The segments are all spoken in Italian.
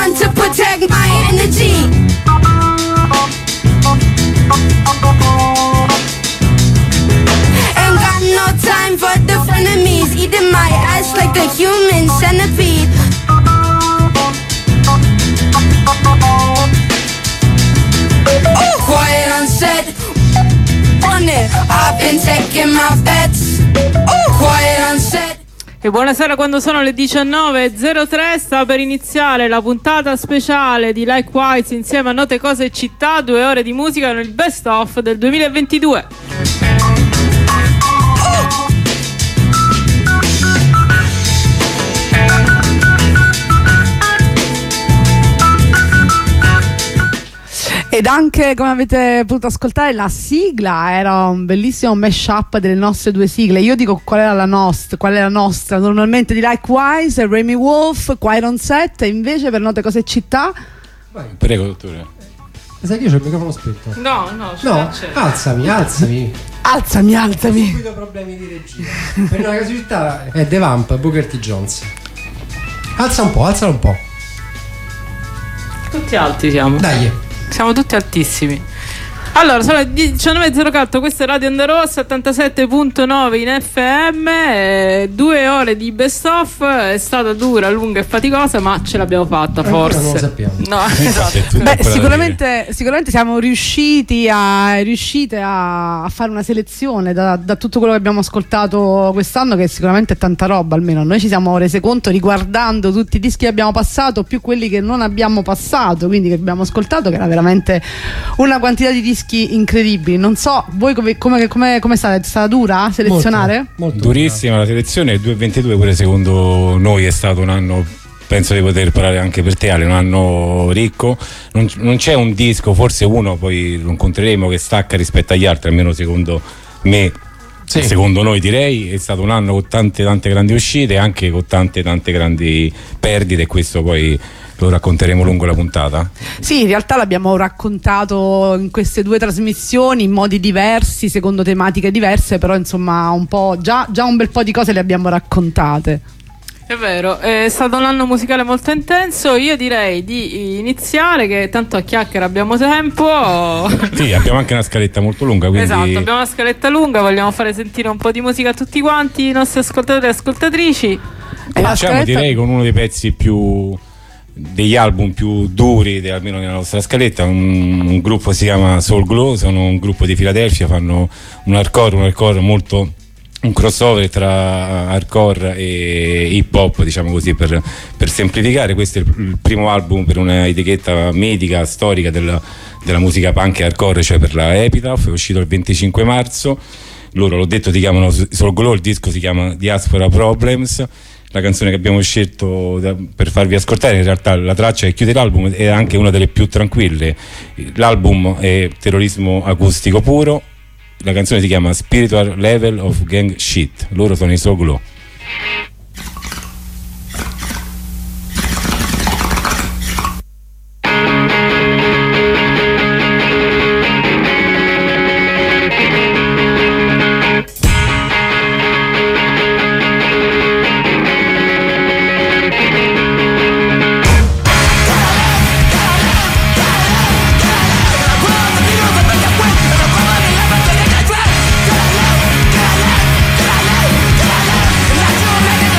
want to protect my energy. Ain't got no time for the frenemies, eating my ass like a human centipede. Oh, quiet on set, on it, I've been taking my bets. Oh, quiet on set. E buonasera, quando sono le 19.03 sta per iniziare la puntata speciale di Likewise insieme a Note, Cose e Città, 2 ore di musica nel best of del 2022. Ed anche, come avete potuto ascoltare, la sigla era un bellissimo mashup delle nostre due sigle. Io dico qual è la nostra. Normalmente di Likewise, Remy Wolf, Quiet on Set, e invece per Note, Cose e Città. Vai. Prego, dottore. Sai che io c'ho il microfono spento? No, Alzami. Alzami. Subito problemi di regia. Per una casualità è The Vamp, Booker T. Jones. Alzalo un po'. Tutti alti siamo. Dai. Siamo tutti altissimi. Allora, sono le 19.04, questo è Radio Onda Rossa 77.9 in FM, 2 ore di best of. È stata dura, lunga e faticosa, ma ce l'abbiamo fatta, forse. Non lo sappiamo. No, esatto. Beh, sicuramente siamo riuscite a fare una selezione da tutto quello che abbiamo ascoltato quest'anno, che sicuramente è tanta roba. Almeno noi ci siamo rese conto, riguardando tutti i dischi che abbiamo passato, più quelli che non abbiamo passato, quindi che abbiamo ascoltato, che era veramente una quantità di dischi incredibili. Non so, voi come state? È stata dura selezionare? Molto durissima la selezione. Il 2022 pure secondo noi è stato un anno, penso di poter parlare anche per te, Ale, un anno ricco. Non c'è un disco, forse uno, poi lo incontreremo, che stacca rispetto agli altri, almeno secondo me. Sì. Secondo noi, direi è stato un anno con tante grandi uscite, anche con tante grandi perdite, e questo poi lo racconteremo lungo la puntata. Sì, in realtà l'abbiamo raccontato in queste 2 trasmissioni in modi diversi, secondo tematiche diverse, però insomma un po' già un bel po' di cose le abbiamo raccontate. È vero, è stato un anno musicale molto intenso. Io direi di iniziare, che tanto a chiacchiere abbiamo tempo. Sì, abbiamo anche una scaletta molto lunga, quindi... Esatto, abbiamo una scaletta lunga, vogliamo fare sentire un po' di musica a tutti quanti i nostri ascoltatori e ascoltatrici. Cominciamo, direi, con uno dei pezzi degli album più duri, almeno nella nostra scaletta. Un gruppo si chiama Soul Glow, sono un gruppo di Filadelfia, fanno un hardcore molto, un crossover tra hardcore e hip hop, diciamo così, per semplificare. Questo è il primo album per una etichetta medica storica della musica punk e hardcore, cioè per la Epitaph. È uscito il 25 marzo. Loro, l'ho detto, si chiamano Soul Glow, il disco si chiama Diaspora Problems. La canzone che abbiamo scelto per farvi ascoltare, in realtà la traccia che chiude l'album, è anche una delle più tranquille. L'album è terrorismo acustico puro. La canzone si chiama Spiritual Level of Gang Shit. Loro sono i Soul Glow. Make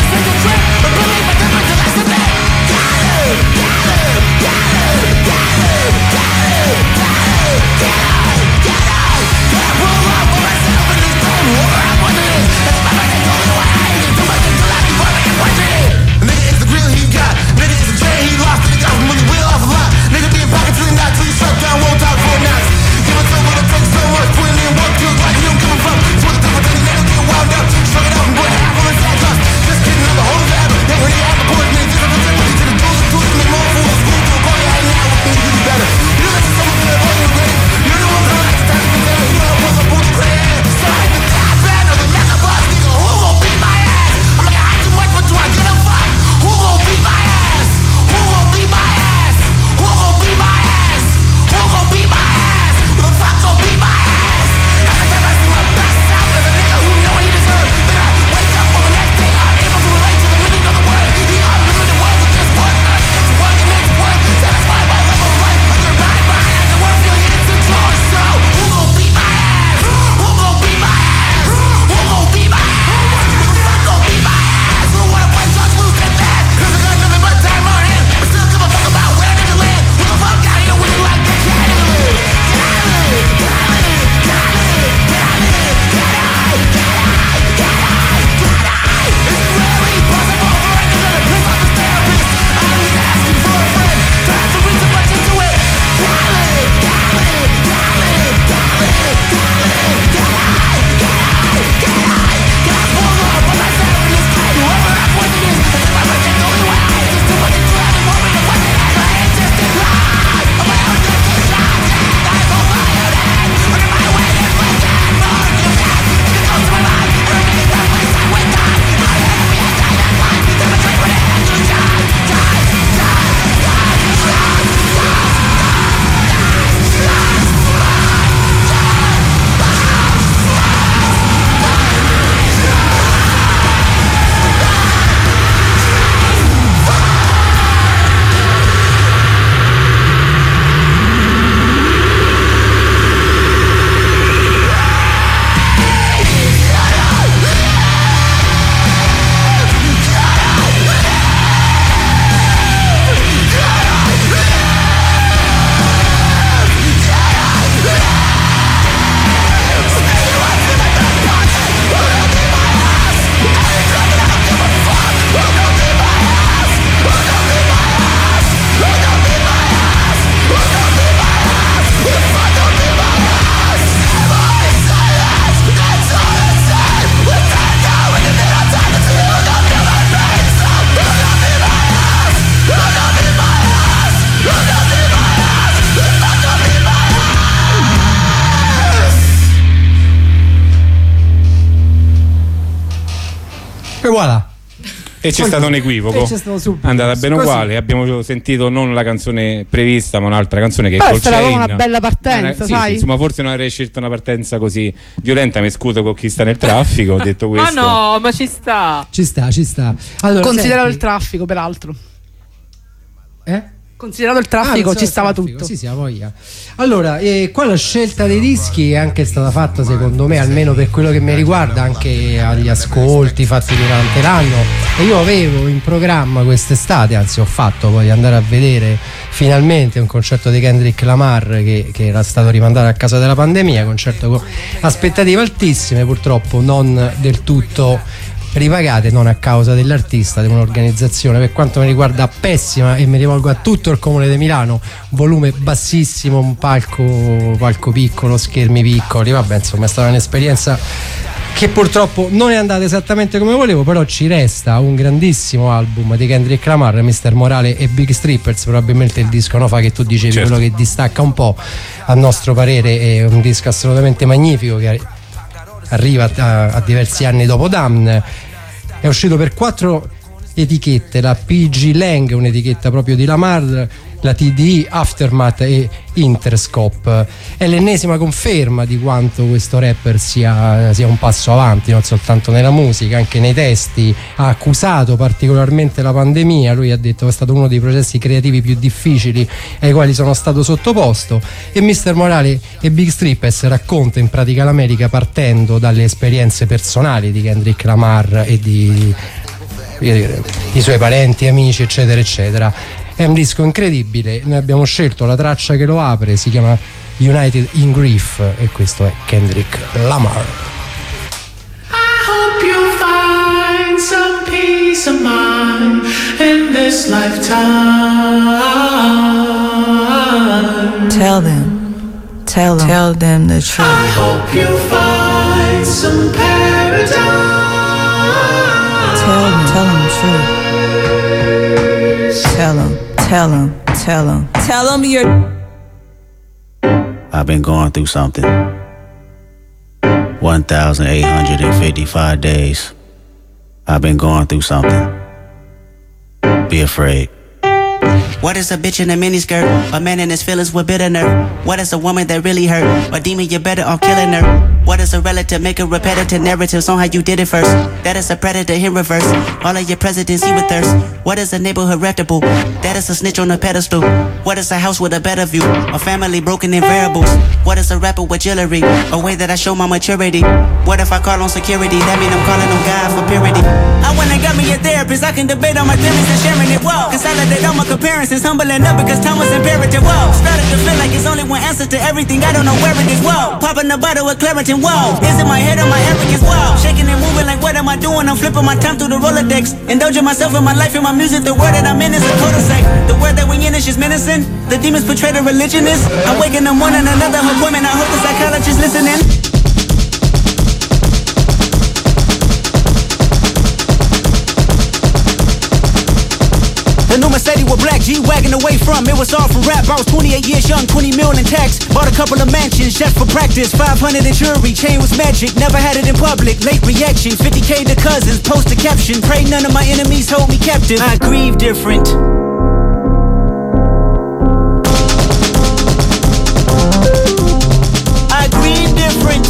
voilà. E c'è stato un equivoco, c'è stato subito. è andata bene Così. uguale. Abbiamo sentito non la canzone prevista, ma un'altra canzone che è Però sarà Coltrane. una bella partenza, Sì, sai? sì, insomma, forse non avrei scelto una partenza così violenta. Mi scuso con chi sta nel traffico. Ho detto Ma questo. no, ma ci sta. Ci sta. Allora, Considerato il senti, traffico, peraltro. Considerato il traffico, ci stava tutto. Sì, sì, voglia. Allora, qua la scelta dei dischi è anche stata fatta, secondo me, almeno per quello che mi riguarda, anche agli ascolti fatti durante l'anno. E io avevo in programma quest'estate, anzi ho fatto poi andare a vedere finalmente un concerto di Kendrick Lamar che era stato rimandato a causa della pandemia, concerto con aspettative altissime, purtroppo non del tutto ripagate, non a causa dell'artista, di un'organizzazione per quanto mi riguarda pessima, e mi rivolgo a tutto il comune di Milano. Volume bassissimo, un palco piccolo, schermi piccoli, vabbè, insomma è stata un'esperienza che purtroppo non è andata esattamente come volevo, però ci resta un grandissimo album di Kendrick Lamar, Mr. Morale e Big Strippers, probabilmente il disco fa che tu dicevi, certo, quello che distacca un po', a nostro parere è un disco assolutamente magnifico che arriva a diversi anni dopo Damn. È uscito per 4 etichette, la PG Lang, un'etichetta proprio di Lamar, la TDI, Aftermath e Interscope. È l'ennesima conferma di quanto questo rapper sia un passo avanti, non soltanto nella musica, anche nei testi. Ha accusato particolarmente la pandemia, lui ha detto che è stato uno dei processi creativi più difficili ai quali sono stato sottoposto, e Mr. Morale e Big Strippers racconta in pratica l'America partendo dalle esperienze personali di Kendrick Lamar e di i suoi parenti, amici, eccetera eccetera. È un disco incredibile. Noi abbiamo scelto la traccia che lo apre, si chiama United in Grief, e questo è Kendrick Lamar. I hope you find some peace of mind in this lifetime. Tell them the truth. I hope you find some paradise. Tell them the truth. Tell them you're. I've been going through something. 1,855 days. I've been going through something. Be afraid. What is a bitch in a miniskirt? A man in his feelings with bitter nerve. What is a woman that really hurt? A demon, you're better off killing her. What is a relative? Make a repetitive narratives on how you did it first. That is a predator in reverse. All of your presidents see with thirst. What is a neighborhood reputable? That is a snitch on a pedestal. What is a house with a better view? A family broken in variables. What is a rapper with jewelry? A way that I show my maturity. What if I call on security? That mean I'm calling on God for purity. I went and got me a therapist. I can debate on my theories and sharing it. Whoa. Consolidate all my comparisons. Humbling up because time was imperative. Whoa. Started to feel like it's only one answer to everything. I don't know where it is. Whoa. Popping the bottle with Claritin. Whoa. Is it my head or my arrogance? Whoa. Shaking and moving like what am I doing? I'm flipping my time through the Rolodex. Indulging myself in my life and my music. The word that I'm in is a cul-de-sac. The word that we in is just menacing. The demons portray the religionists. I'm waking up one and another appointment. I hope the psychologist listening. The new Mercedes with black G-Wagon away from. It was all for rap. I was 28 years young, 20 mil in tax. Bought a couple of mansions just for practice. 500 in jewelry, chain was magic. Never had it in public. Late reaction, 50K to cousins. Post a caption. Pray none of my enemies hold me captive. I grieve different. I grieve different.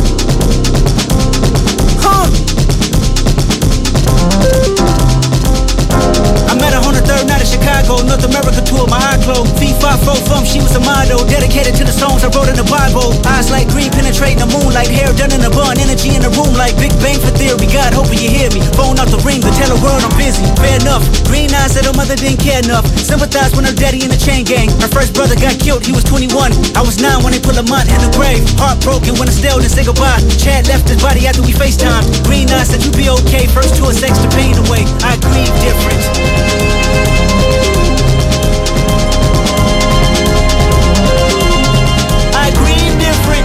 I met her on the third night of Chicago, North America tour, my eye closed. Fee-fi-fo-fum, she was a model, dedicated to the songs I wrote in the Bible. Eyes like green, penetrating the moonlight, hair done in a bun, energy in the room like Big Bang for theory. God, hoping you hear me. Phone out the ring, but tell the world I'm busy. Fair enough. Green eyes said her mother didn't care enough. Sympathize when her daddy in the chain gang. Her first brother got killed, he was 21. I was 9 when they put Lamont in the grave. Heartbroken when I still didn't say goodbye. Chad left his body after we FaceTime. Green eyes said you be okay. First tour sex the pain away. I grieve different. I grieve different.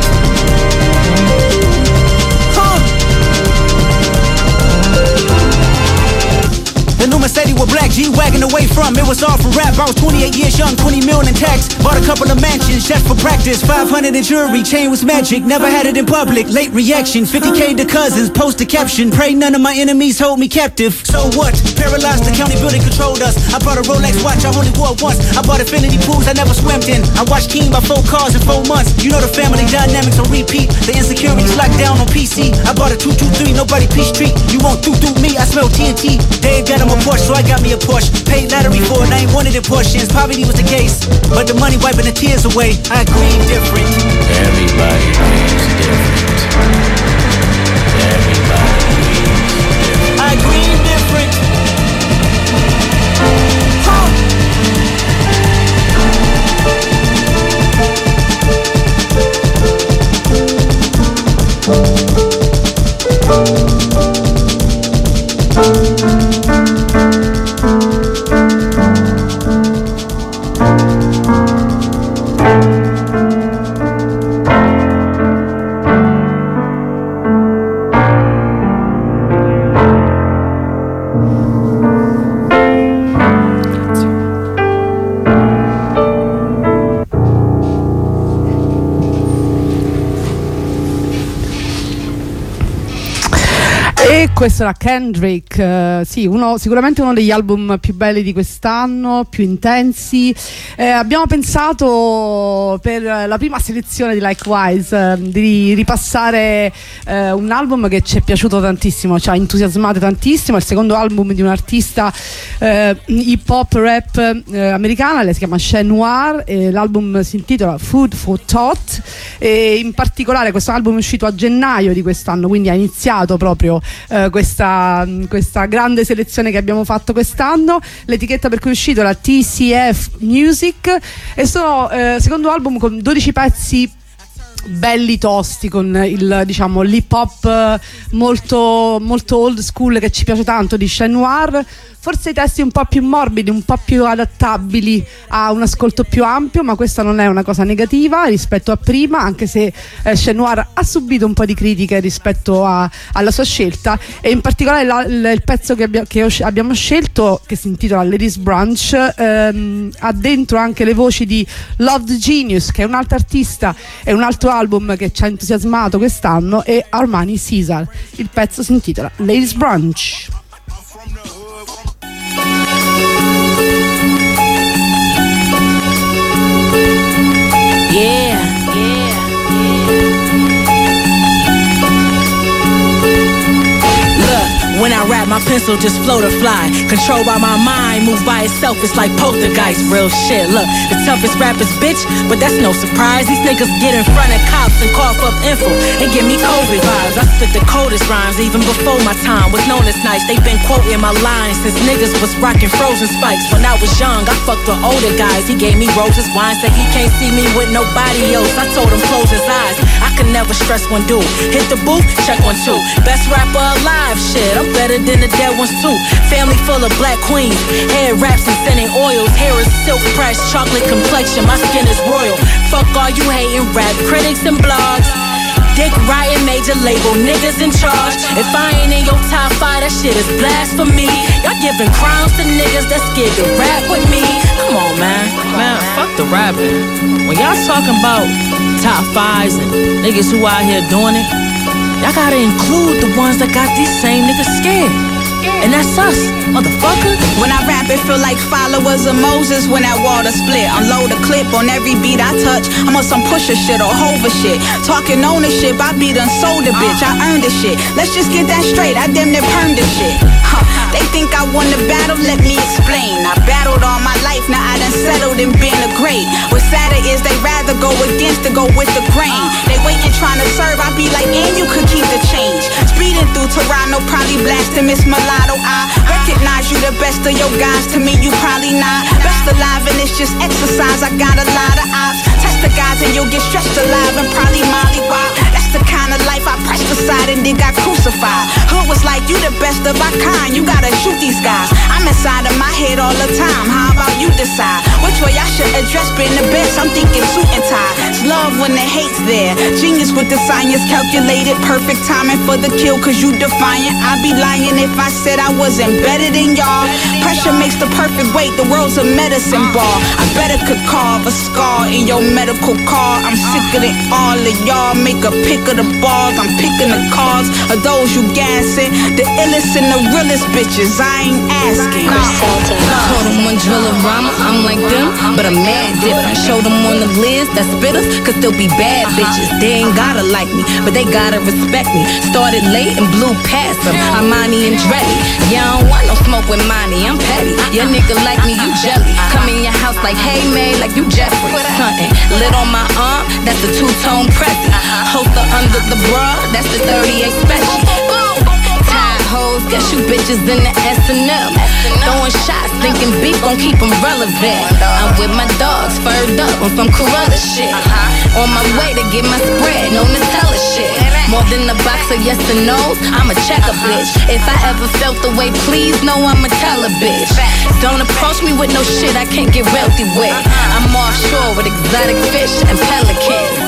The new said he was black, G-wagging away from. It was all for rap. I was 28 years young, 20 million in tax. Bought a couple of mansions just for practice. 500 in jewelry, chain was magic. Never had it in public. Late reaction, 50K to cousins. Post a caption. Pray none of my enemies hold me captive. So what? Paralyzed the county building controlled us. I bought a Rolex watch, I only wore once. I bought infinity pools I never swam in. I watched King by 4 cars in 4 months. You know the family dynamics on repeat. The insecurities locked down on PC. I bought a 223, nobody peace treat. You won't do me, I smell TNT. Dave got him a Porsche, so I got me a Porsche. Paid lottery for it, I ain't wanted in portions. Poverty was the case, but the money wiping the tears away. I grieve different. Everybody grieves different. Everybody grieves different. I grieve different. Questo era Kendrick, sì, sicuramente uno degli album più belli di quest'anno, più intensi. Abbiamo pensato per la prima selezione di Likewise di ripassare un album che ci è piaciuto tantissimo, ci ha entusiasmato tantissimo. È il secondo album di un'artista hip hop rap americana, lei si chiama Che Noir, l'album si intitola Food for Thought, e in particolare questo album è uscito a gennaio di quest'anno, quindi ha iniziato proprio questa grande selezione che abbiamo fatto quest'anno. L'etichetta per cui è uscito la TCF Music, e sono secondo album con 12 pezzi belli tosti, con l'hip hop molto, molto old school che ci piace tanto di Che Noir. Forse i testi un po' più morbidi, un po' più adattabili a un ascolto più ampio, ma questa non è una cosa negativa rispetto a prima, anche se Che Noir ha subito un po' di critiche rispetto alla sua scelta, e in particolare il pezzo che abbiamo scelto, che si intitola Ladies Brunch, ha dentro anche le voci di Love the Genius, che è un'altra artista, e un altro album che ci ha entusiasmato quest'anno, e Armani Caesar. Il pezzo si intitola Ladies Brunch. Yeah. When I rap, my pencil just float or fly. Controlled by my mind, move by itself, it's like poltergeist. Real shit, look, the toughest rappers, bitch, but that's no surprise. These niggas get in front of cops and cough up info and give me COVID vibes. I spit the coldest rhymes even before my time was known as nice. They been quoting my lines since niggas was rocking frozen spikes. When I was young, I fucked with older guys. He gave me roses, wine, said he can't see me with nobody else. I told him close his eyes. I could never stress one dude. Hit the booth, check 1, 2. Best rapper alive, shit, I'm better than the dead ones too. Family full of black queens, head wraps and scented oils. Hair is silk press, chocolate complexion, my skin is royal. Fuck all you hating rap critics and blogs. Dick riding major label, niggas in charge. If I ain't in your top 5, that shit is blasphemy. Y'all giving crowns to niggas that scared to rap with me. Come on, man. Man, fuck the rapping. When y'all talking about top 5s and niggas who out here doing it, y'all gotta include the ones that got these same niggas scared. And that's us, motherfucker. When I rap, it feel like followers of Moses when that water split. Unload a clip on every beat I touch. I'm on some Pusha shit or Hova shit. Talking ownership, I be done sold a bitch. I earned this shit. Let's just get that straight. I damn near permed this shit. They think I won the battle, let me explain. I battled all my life, now I done settled and been a great. What's sadder is they rather go against than go with the grain. They waiting trying to serve, I be like, and you could keep the change. Speeding through Toronto, probably blasting Miss Mulatto. I recognize you the best of your guys, to me you probably not. Best alive and it's just exercise, I got a lot of ops. Test the guys and you'll get stretched alive and probably mollywop. That's the kind of life I pressed aside and then got crucified. Hood was like, you the best of our kind, you gotta shoot these guys. I'm inside of my head all the time, how about you decide? Which way I should address being the best, I'm thinking suit and tie. It's love when when the hate's there. Genius with the science calculated, perfect timing for the kill, cause you defiant. I'd be lying if I said I wasn't better than y'all. Pressure makes the perfect weight, the world's a medicine ball. I better could carve a scar in your medical car. I'm sicker than all of y'all. Make a pick of the balls, I'm picking the cards of those you gassing. The illest and the realest bitches, I ain't asking. Told them one drill a rhymer, I'm like them, but I'm mad different. Show them on the list that spitters could still be bad bitches. They ain't gotta like me, but they gotta respect me. Started late and blew past them, Armani and Dreddy. Yeah, I don't want no smoke with Monty, I'm petty. Your nigga like me, you jelly. Come in your house like, hey, May, like you Jeffrey. Something lit on my arm, that's the two-tone Prezi. Holster under the bra, that's the 38 special. Tired hoes, guess you bitches in the S&M. Throwing shots, thinking beef gon' keep them relevant. I'm with my dogs, furred up on some Corella shit. On my way to get my spread, no Nutella shit. More than a box of yes and no's, I'm a checker bitch. If I ever felt the way, please know I'ma tell a bitch. Don't approach me with no shit I can't get wealthy with. I'm offshore with exotic fish and pelicans.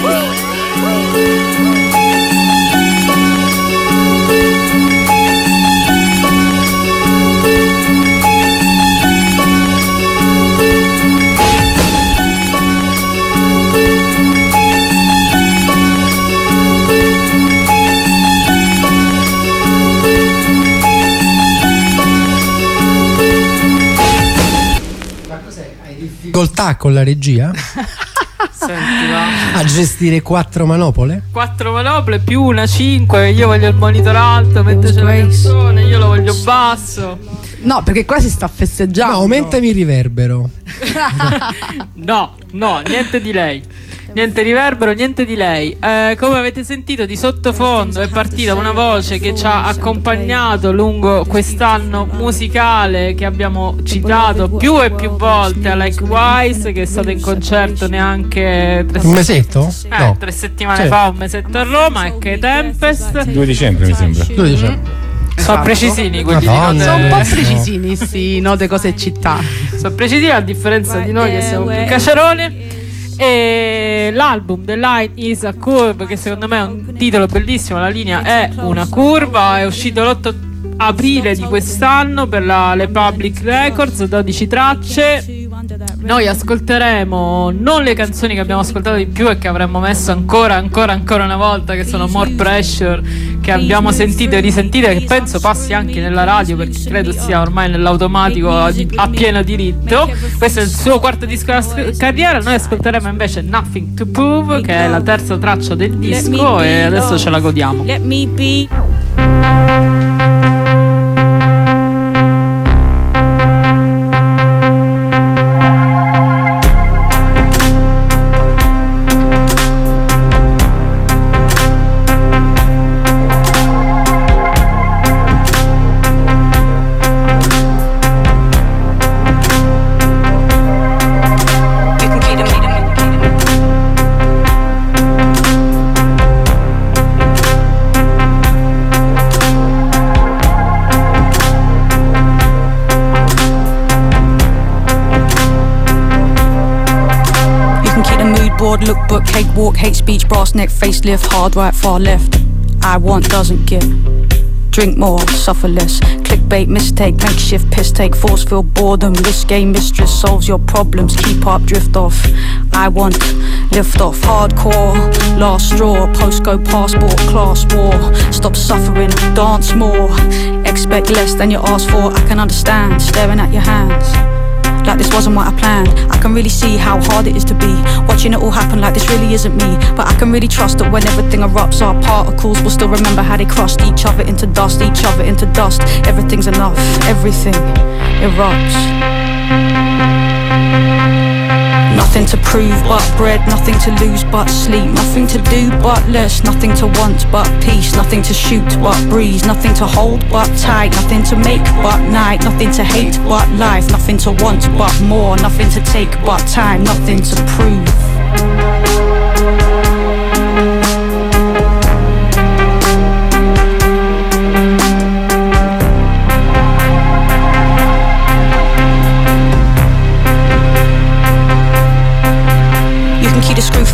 Difficoltà con la regia? Senti, va. A gestire 4 manopole? 4 manopole più una 5. Io voglio il monitor alto mentre c'è la canzone, io lo voglio basso. No, perché qua si sta festeggiando. No, aumentami il riverbero. No, niente di lei. Niente riverbero, niente di lei. Come avete sentito, di sottofondo è partita una voce che ci ha accompagnato lungo quest'anno musicale, che abbiamo citato più e più volte, Likewise, che è stato in concerto neanche un mesetto? No. 3 settimane fa, un mesetto a Roma, e che Tempest 2 dicembre mi sembra. 2 dicembre. Sono precisini quelli sono un po' precisini, sì, note cose e città. Sono precisini, a differenza di noi che siamo più caciaroni. E l'album The Line is a Curve, che secondo me è un titolo bellissimo, la linea è una curva, è uscito l'8 aprile di quest'anno per la Republic Records, 12 tracce. Noi ascolteremo non le canzoni che abbiamo ascoltato di più e che avremmo messo ancora una volta, che sono More Pressure, che abbiamo sentito e risentito e che penso passi anche nella radio, perché credo sia ormai nell'automatico a pieno diritto. Questo è il suo quarto disco della carriera. Noi ascolteremo invece Nothing to Prove, che è la terza traccia del disco, e adesso ce la godiamo. Let me be. Lookbook, cakewalk, hate speech, brass neck, facelift, hard right, far left. I want, doesn't get. Drink more, suffer less. Clickbait, mistake, makeshift, piss take, force filled boredom. Risque mistress solves your problems. Keep up, drift off. I want, lift off. Hardcore, last straw. Postcode, passport, class war. Stop suffering, dance more. Expect less than you ask for. I can understand, staring at your hands. Like this wasn't what I planned. I can really see how hard it is to be watching it all happen like this really isn't me. But I can really trust that when everything erupts, our particles will still remember how they crushed each other into dust, each other into dust. Everything's enough, everything erupts. Nothing to prove but bread, nothing to lose but sleep, nothing to do but less, nothing to want but peace, nothing to shoot but breeze, nothing to hold but tight, nothing to make but night, nothing to hate but life, nothing to want but more, nothing to take but time, nothing to prove.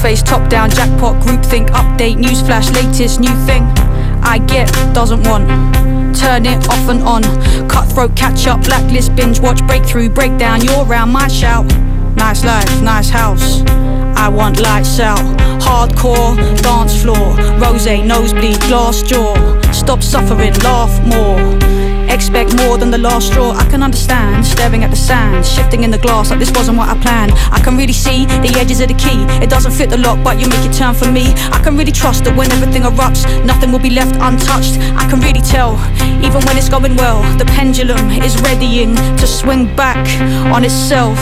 face, top down, jackpot, groupthink, update, newsflash, latest new thing. I get, doesn't want. Turn it off and on. Cutthroat, catch up, blacklist, binge watch, breakthrough, breakdown. You're round my shout. Nice life, nice house. I want lights out. Hardcore, dance floor. Rosé, nosebleed, glass jaw. Stop suffering, laugh more. Expect more than the last straw. I can understand, staring at the sand, shifting in the glass like this wasn't what I planned. I can really see the edges of the key. It doesn't fit the lock, but you make it turn for me. I can really trust that when everything erupts, nothing will be left untouched. I can really tell, even when it's going well, the pendulum is readying to swing back on itself.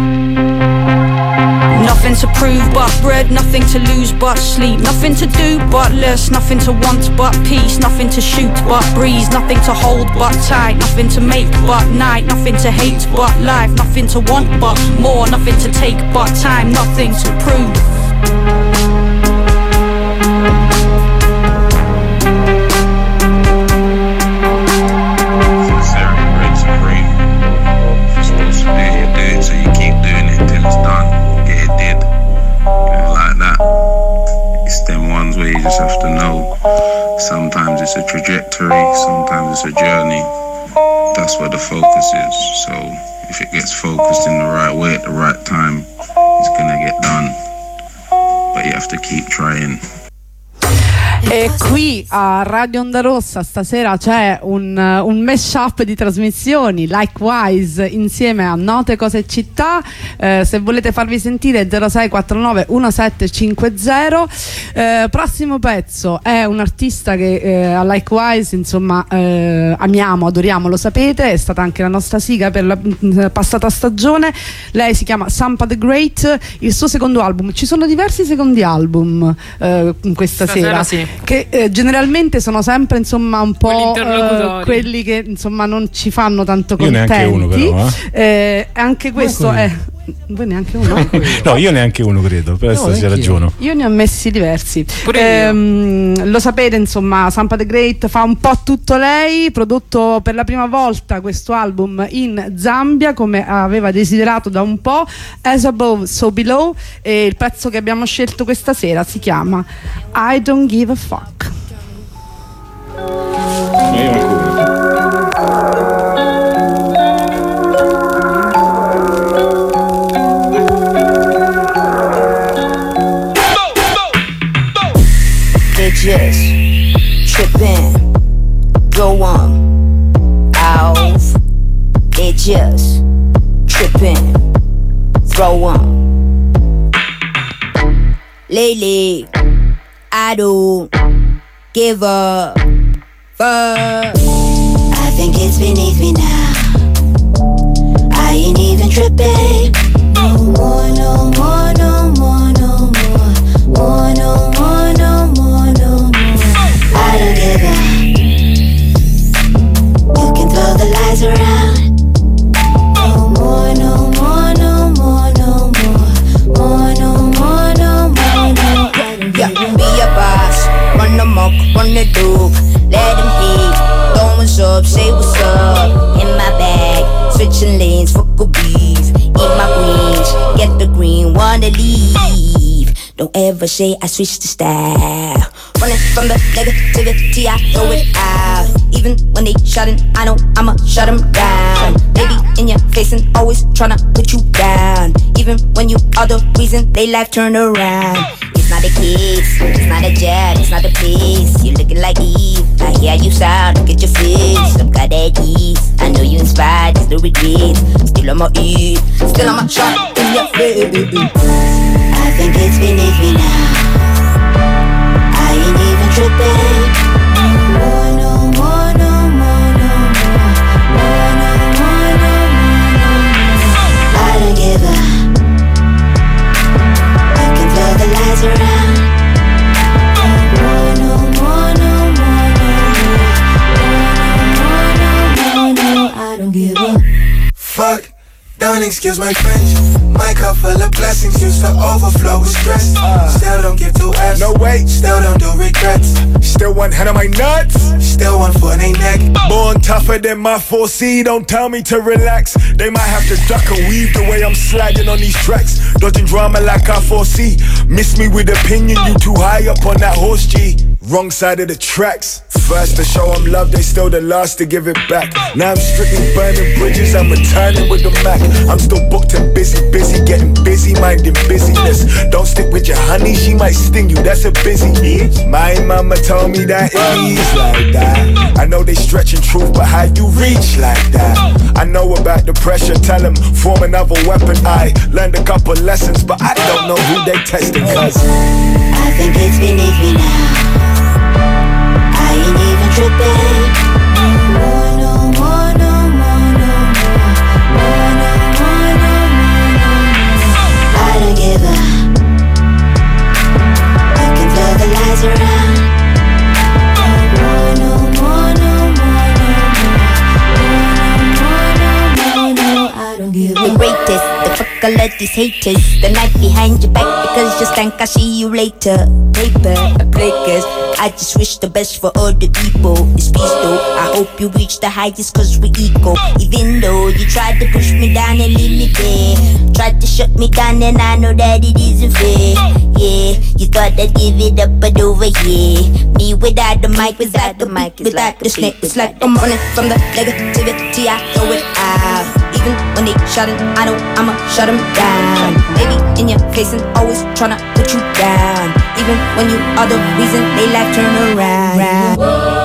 Nothing to prove but bread, nothing to lose but sleep. Nothing to do but less, nothing to want but peace. Nothing to shoot but breeze, nothing to hold but tight. Nothing to make but night, nothing to hate but life. Nothing to want but more, nothing to take but time. Nothing to prove. Just have to know, sometimes it's a trajectory, sometimes it's a journey. That's where the focus is. So if it gets focused in the right way at the right time, it's gonna get done. But you have to keep trying. E qui a Radio Onda Rossa stasera c'è un mashup di trasmissioni, Likewise insieme a Note, Cose e Città. Se volete farvi sentire 0649 1750. Prossimo pezzo è un artista che a Likewise insomma amiamo, adoriamo, lo sapete, è stata anche la nostra sigla per la passata stagione. Lei si chiama Sampa the Great, il suo secondo album. Ci sono diversi secondi album questa sera sì. Che generalmente sono sempre insomma un po' quelli che insomma non ci fanno tanto contenti. Io neanche uno però, anche questo è. Voi neanche uno? No, io neanche uno credo, però stasera ragiono. Io ne ho messi diversi. Lo sapete, insomma, Sampa the Great fa un po' tutto lei, prodotto per la prima volta questo album in Zambia, come aveva desiderato da un po', As Above, So Below, e il pezzo che abbiamo scelto questa sera si chiama I Don't Give a Fuck. Just trippin', go on, off. They just trippin', throw on. Lately, I don't give a fuck. I think it's beneath me now. I ain't even trippin'. No more, no more, no more, no more. More, no more, no more, no more. I don't give a. You can throw the lies around. No more, no more, no more, no more. More, no more, no more, no. Yeah, be a boss, run the muck, run the dope. Let him hate, throw what's up, say what's up. In my bag, switching lanes, fuck a beef. Eat my greens, get the green, wanna leave. Don't ever say I switched the style. Running from the negativity, I throw it out. Even when they shoutin', I know I'ma shut them down. Baby in your face and always tryna put you down. Even when you are the reason they life turn around. It's not a kiss, it's not a jab, it's not a place. You looking like Eve, I hear you sound, look at your face. I'm glad at ease, I know you inspired, there's no regrets. Still on my ear, still on my shot in your face. I think it's beneath me now. I ain't even tripping. No more, no more, no more, no more. More, no more, no more, no more. I don't give a. I can throw the lies around. No more, no more, no more, no more. More, no more, no more, no. I don't give a. Fuck Don't excuse my French. My cup full of blessings used to overflow with stress. Still don't give 2 F's. No way. Still don't do regrets. Still one hand on my nuts. Still one foot in their neck. Born tougher than my 4C. Don't tell me to relax. They might have to duck and weave the way I'm sliding on these tracks. Dodging drama like I foresee. Miss me with opinion. You too high up on that horse G. Wrong side of the tracks. First to show them love, they still the last to give it back. Now I'm strictly burning bridges, I'm returning with the Mac. I'm still booked and busy, getting busy, minding busyness. Don't stick with your honey, she might sting you, that's a busy. My mama told me that it is like that. I know they stretching truth, but how you reach like that? I know about the pressure, tell them form another weapon. I learned a couple lessons, but I don't know who they testing, cause I think it's beneath me now. I ain't even tripping. No more, no more, no more, no more. More, no more, no more, no more. I don't give up. I can throw the lies around. No more, no more, no more, no more. More, no more, no more, no. I don't give up. The greatest, the fuck all of these haters. The knife behind your back because you stank, I see you later. Paper, breakers. I just wish the best for all the people. It's peace though, I hope you reach the highest cause we equal. Even though you tried to push me down and leave me there. Tried to shut me down and I know that it isn't fair. Yeah, you thought I'd give it up but over here. Me without the mic, without the mic, without the snake. It's like I'm running from the negativity, I throw it out. Even when they shoutin', I know I'ma shut them down. Baby in your face and always tryna put you down. Even when you are the reason they life turn around.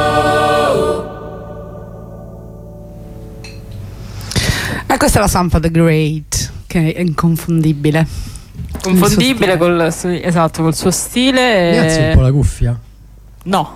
E questa è la Sampa the Great, che è inconfondibile. Confondibile esatto, col suo stile. Mi alzi un po' la cuffia? No.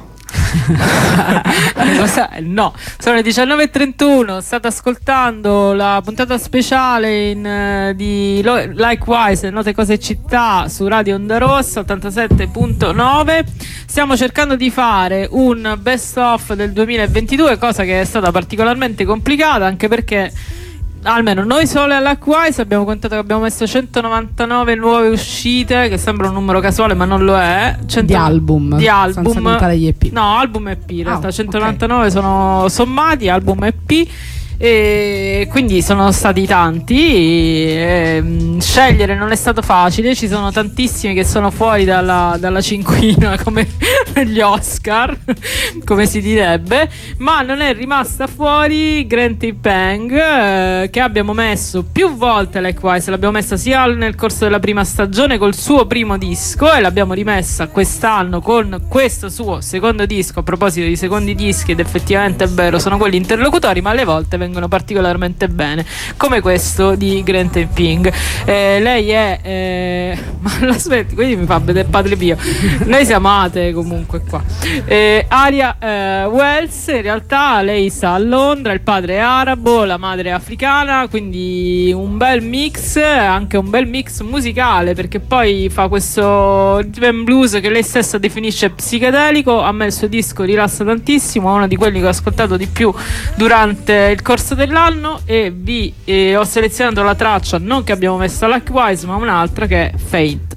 No, sono le 19:31. State ascoltando la puntata speciale di Likewise, Note Cose Città su Radio Onda Rossa 87.9. Stiamo cercando di fare un best of del 2022, cosa che è stata particolarmente complicata, anche perché almeno noi solo a Likewise abbiamo contato che abbiamo messo 199 nuove uscite, che sembra un numero casuale ma non lo è. Di album senza contare gli EP. No, album EP in realtà 199 okay. Sono sommati, album EP. E quindi sono stati tanti. Scegliere non è stato facile, ci sono tantissimi che sono fuori dalla cinquina come gli Oscar come si direbbe, ma non è rimasta fuori Grant Peng, che abbiamo messo più volte. Likewise l'abbiamo messa sia nel corso della prima stagione col suo primo disco e l'abbiamo rimessa quest'anno con questo suo secondo disco. A proposito di secondi dischi, ed effettivamente è vero, sono quelli interlocutori ma alle volte vengono particolarmente bene, come questo di Grant Ping. Lei è ma aspetti, quindi mi fa vedere Padre Pio. Noi siamo atee comunque qua. Aria Wells, in realtà lei sta a Londra, il padre è arabo, la madre è africana, quindi un bel mix, anche un bel mix musicale, perché poi fa questo rhythm and blues che lei stessa definisce psichedelico. A me il suo disco rilassa tantissimo, è uno di quelli che ho ascoltato di più durante il corso dell'anno, e vi ho selezionato la traccia non che abbiamo messo Likewise ma un'altra, che è Faint.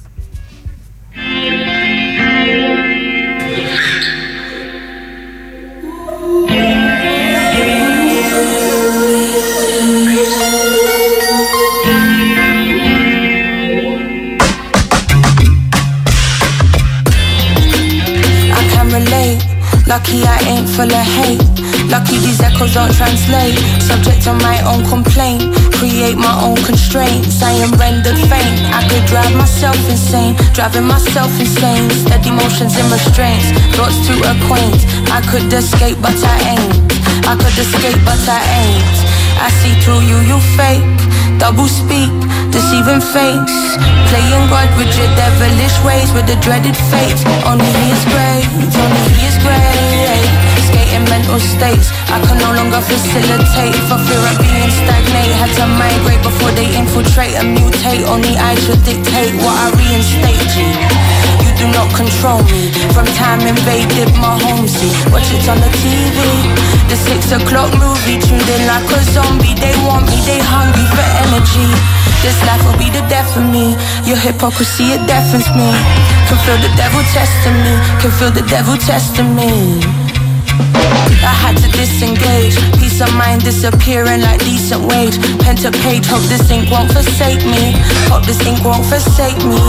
I can relate, lucky I ain't full of hate. Lucky these echoes don't translate. Subject to my own complaint, create my own constraints. I am rendered faint, I could drive myself insane. Driving myself insane, steady motions in restraints. Thoughts to acquaint, I could escape but I ain't. I could escape but I ain't. I see through you, you fake. Double speak, deceiving face. Playing God with your devilish ways, with the dreaded fate. Only he is great, only he is great. Skating mental states, I can no longer facilitate. For fear of being stagnate, had to migrate before they infiltrate and mutate. Only I should dictate what I reinstate. G, you do not control me. From time invaded my home, see. Watch it on the TV, the 6 o'clock movie. Tuned in like a zombie, they want me, they hungry for energy. energy. This life will be the death of me. Your hypocrisy, it deafens me. Can feel the devil testing me. Can feel the devil testing me. I had to disengage. Peace of mind disappearing like decent wage. Pen to page, hope this ink won't forsake me. Hope this ink won't forsake me.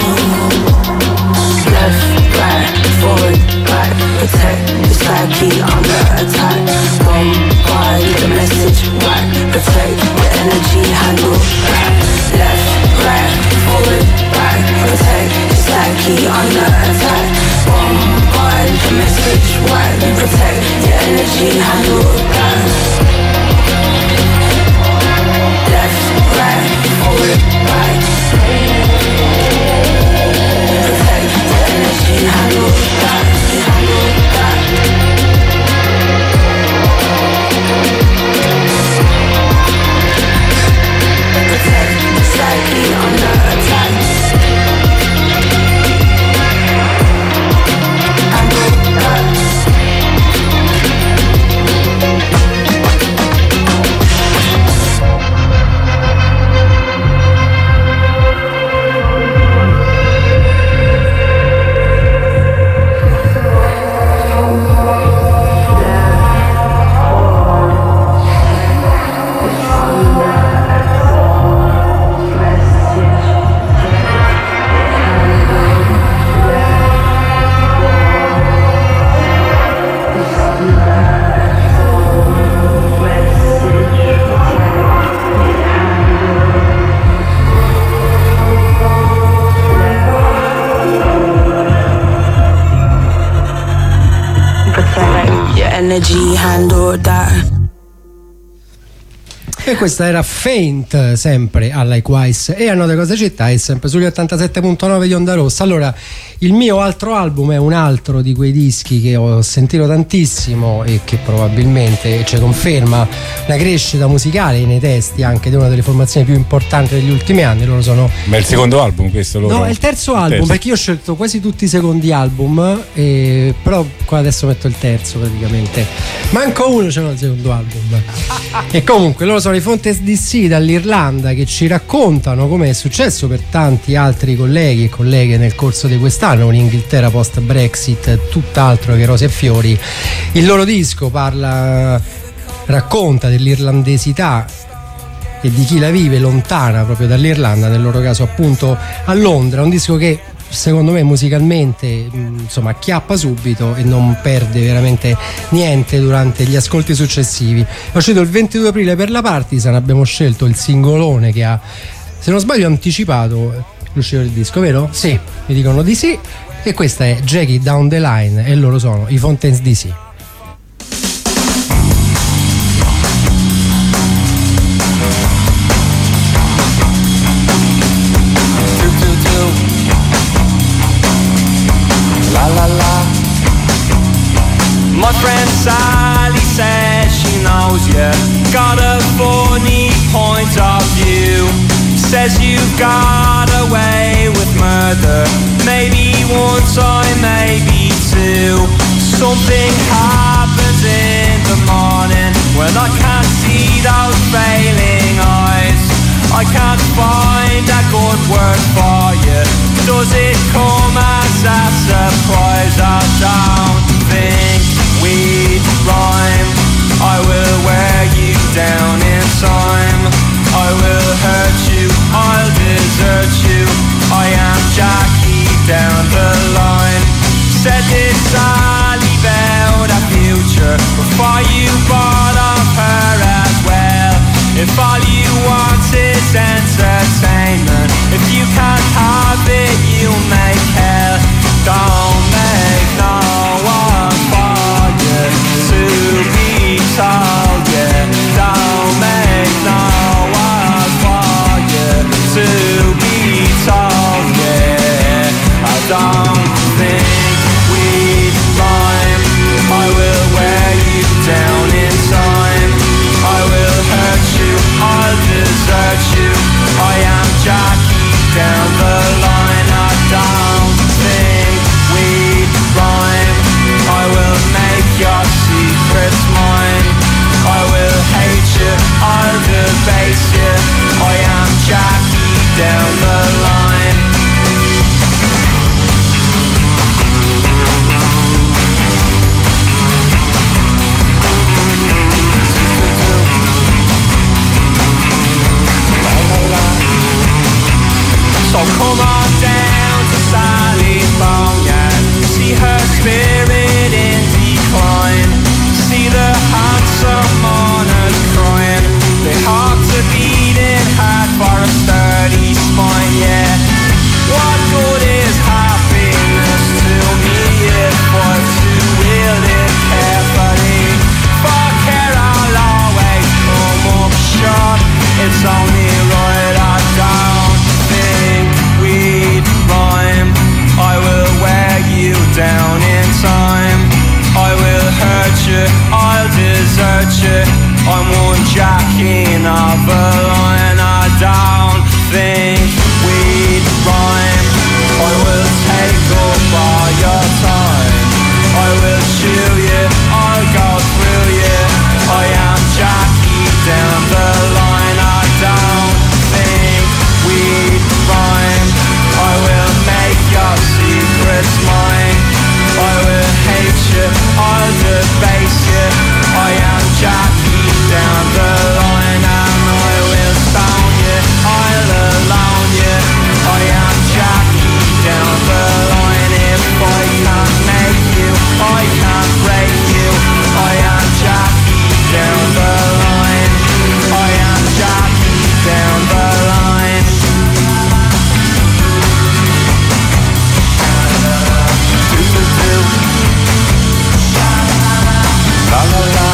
Left, right, forward, back. Protect the psyche under attack. Bombard the message, right. Protect the energy, handle back. Left, right, forward, back. Protect the psyche under attack. Bombard the message, right. Protect the energy, handle back. Left, right, forward, back. Protect the energy, handle back. Handle back. Protect the psyche under attack. Handle back. Energy, handle that. E questa era Faint, sempre a Likewise e a Note Cosa Città, e sempre sugli 87.9 di Onda Rossa. Allora, il mio altro album è un altro di quei dischi che ho sentito tantissimo e che probabilmente ci conferma la crescita musicale nei testi anche di una delle formazioni più importanti degli ultimi anni. Loro sono... Ma è il secondo album questo loro? No, è il terzo album, perché io ho scelto quasi tutti i secondi album, però qua adesso metto il terzo praticamente. Manco uno c'è il secondo album. E comunque loro sono i Fontes DC dall'Irlanda, che ci raccontano come è successo per tanti altri colleghi e colleghe nel corso di quest'anno, un'Inghilterra post Brexit tutt'altro che rose e fiori. Il loro disco racconta dell'irlandesità e di chi la vive lontana proprio dall'Irlanda, nel loro caso appunto a Londra. Un disco che secondo me musicalmente insomma acchiappa subito e non perde veramente niente durante gli ascolti successivi. È uscito il 22 aprile per la Partisan, abbiamo scelto il singolone che ha, se non sbaglio, anticipato l'uscita del disco, vero? Sì, mi dicono di sì. E questa è Jackie Down the Line e loro sono i Fontaines DC. My friend Sally says she knows you got a funny point of view. Says you got away with murder, maybe one time, maybe two. Something happens in the morning when I can't see those failing eyes. I can't find a good word for you. Does it come as a surprise? I don't think we'd rhyme. I will wear you down in time. I will hurt you, I'll desert you. I am Jackie down the line. Said this Sally about a future before you bought off her as well. If all you want is entertainment, if you can't have it, you make hell. Don't make no one for you to be told, yeah. Don't make no one for you to be told, yeah. I don't think we'd rhyme. I will wear you down in jacking up a line. I don't think we'd rhyme. I will take up all your time. I will shoot you, I'll go through you. I am Jackie down the line. I don't think we'd rhyme. I will make your secrets mine. I will hate you, I'll debase you. I am Jackie down the line, and I will stone you, I'll alone you. I am Jackie down the line. If I can't make you, I can't break you. I am Jackie down the line. I am Jackie down the line. Do-do-do. La-la-la.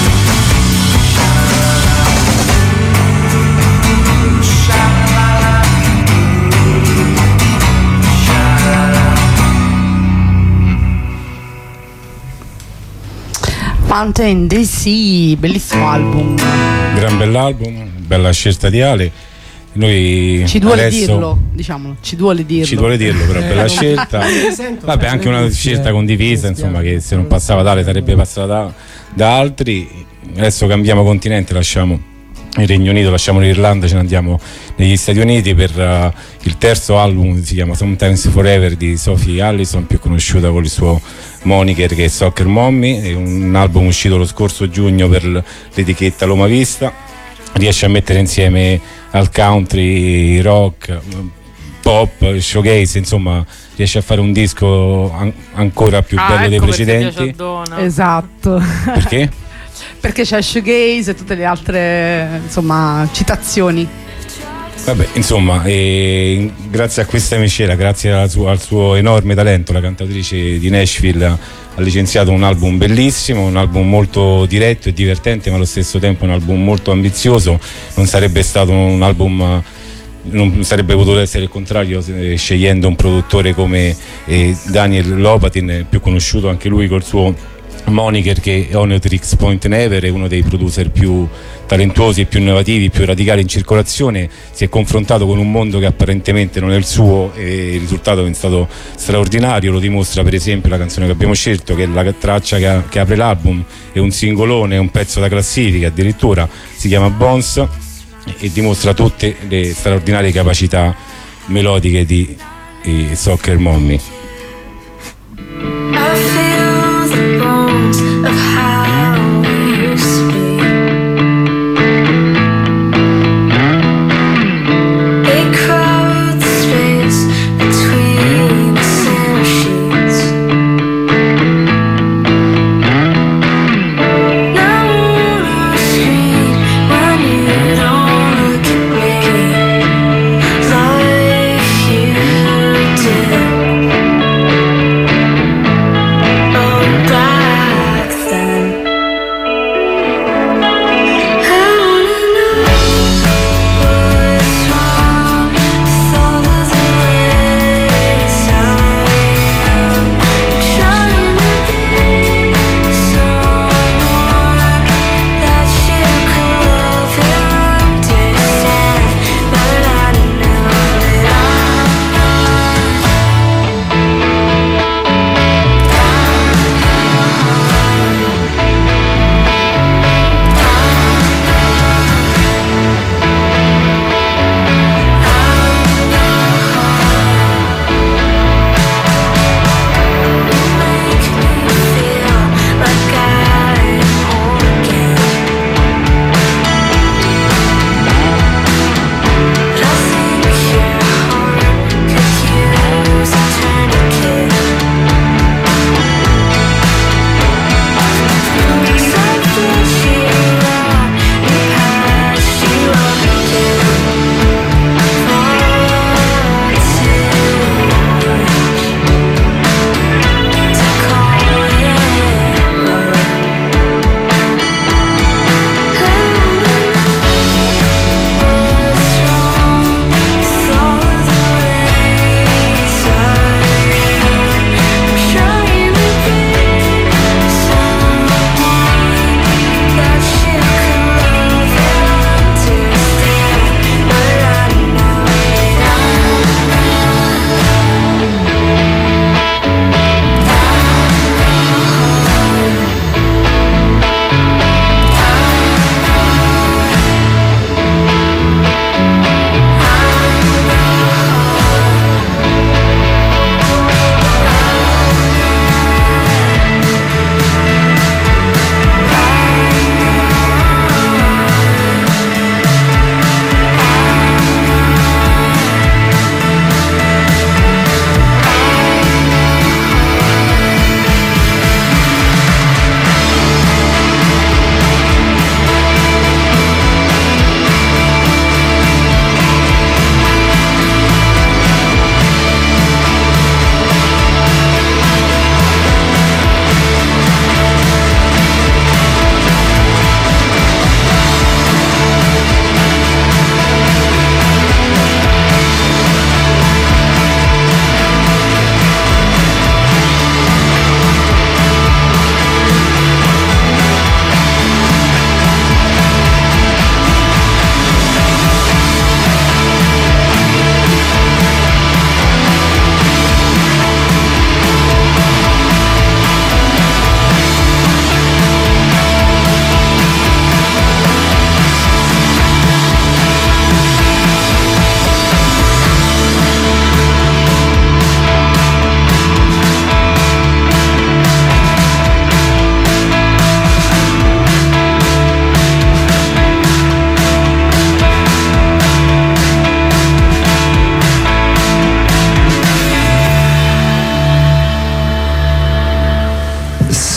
Mountain DC, bellissimo album. Gran bell'album, bella scelta di Ale. Noi Ci duole adesso, dirlo, diciamolo, ci duole dirlo. però bella scelta. Vabbè, anche una scelta condivisa, insomma, che se non passava da Ale sarebbe passata da altri. Adesso cambiamo continente, lasciamo il Regno Unito, lasciamo l'Irlanda, ce ne andiamo negli Stati Uniti per il terzo album, si chiama Sometimes Forever, di Sophie Allison, più conosciuta con il suo moniker che è Soccer Mommy. È un album uscito lo scorso giugno per l'etichetta Loma Vista. Riesce a mettere insieme al country, rock, pop, showcase, insomma riesce a fare un disco ancora più bello dei precedenti. Esatto. Perché? Perché c'è shoegaze e tutte le altre, insomma, citazioni. Vabbè, insomma, grazie a questa miscela, grazie al suo enorme talento, la cantautrice di Nashville ha licenziato un album bellissimo, un album molto diretto e divertente, ma allo stesso tempo un album molto ambizioso. Non sarebbe stato un album, non sarebbe potuto essere il contrario, scegliendo un produttore come Daniel Lopatin, più conosciuto anche lui col suo moniker che è Oneotrix Point Never. È uno dei producer più talentuosi, più innovativi, più radicali in circolazione. Si è confrontato con un mondo che apparentemente non è il suo e il risultato è stato straordinario. Lo dimostra per esempio la canzone che abbiamo scelto, che è la traccia che apre l'album, è un singolone, è un pezzo da classifica addirittura, si chiama Bones e dimostra tutte le straordinarie capacità melodiche di Soccer Mommy. Of how we used to be. A crowded space between the center sheets. Now on a screen when you don't look at me like you did.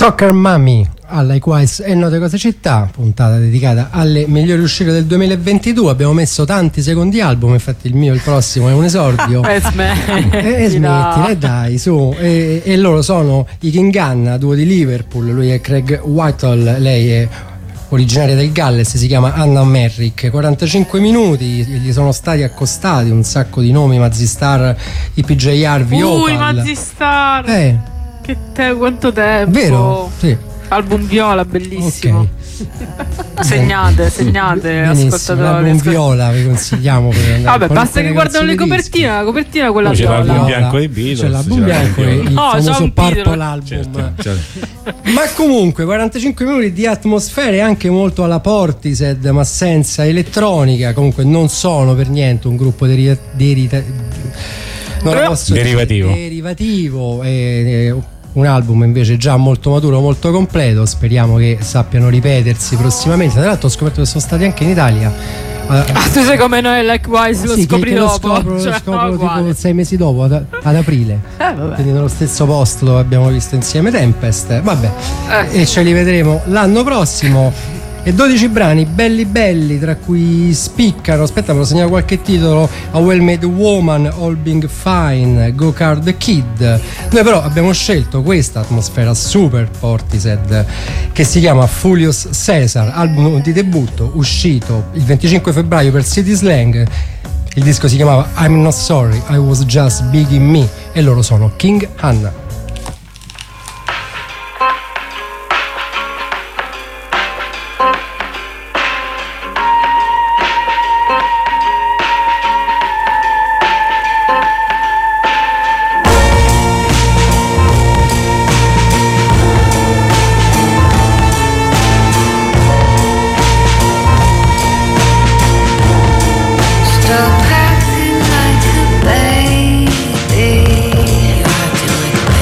Soccer Mommy alla Likewise e Note Cose Città, puntata dedicata alle migliori uscite del 2022. Abbiamo messo tanti secondi album, infatti il prossimo è un esordio. Smettila, dai, su. E loro sono i King Gunna, duo di Liverpool. Lui è Craig Whitehall, lei è originaria del Galles, si chiama Anna Merrick. 45 minuti, gli sono stati accostati un sacco di nomi: Mazzistar, i PJ Harvey, Opal. Mazzistar! Che quanto tempo! Vero? Sì. Album viola, bellissimo. Okay. Segnate, ascoltatori. L'album viola vi consigliamo per andare. Vabbè, basta che guardano le copertine, la copertina è quella c'è viola. l'album bianco dei Beatles, c'è l'album bianco e il famoso Purple Album. Certo. Ma comunque 45 minuti di atmosfere anche molto alla Portishead, ma senza elettronica. Comunque non sono per niente un gruppo derivativo un album invece già molto maturo, molto completo. Speriamo che sappiano ripetersi prossimamente. Tra l'altro ho scoperto che sono stati anche in Italia. Tu sai come noi Likewise lo scopri dopo? Lo scopro tipo 6 mesi dopo, ad aprile. Quindi nello stesso posto dove abbiamo visto insieme Tempest. E ce li vedremo l'anno prossimo. E 12 brani belli, tra cui spiccano, aspetta, me lo segnalo qualche titolo: A Well Made Woman, All Being Fine, Go Card Kid. Noi però abbiamo scelto questa atmosfera super Portishead che si chiama Furious Caesar, album di debutto uscito il 25 febbraio per City Slang. Il disco si chiamava I'm Not Sorry, I Was Just Big in Me e loro sono King Gunna. Stop acting like a baby. You are doing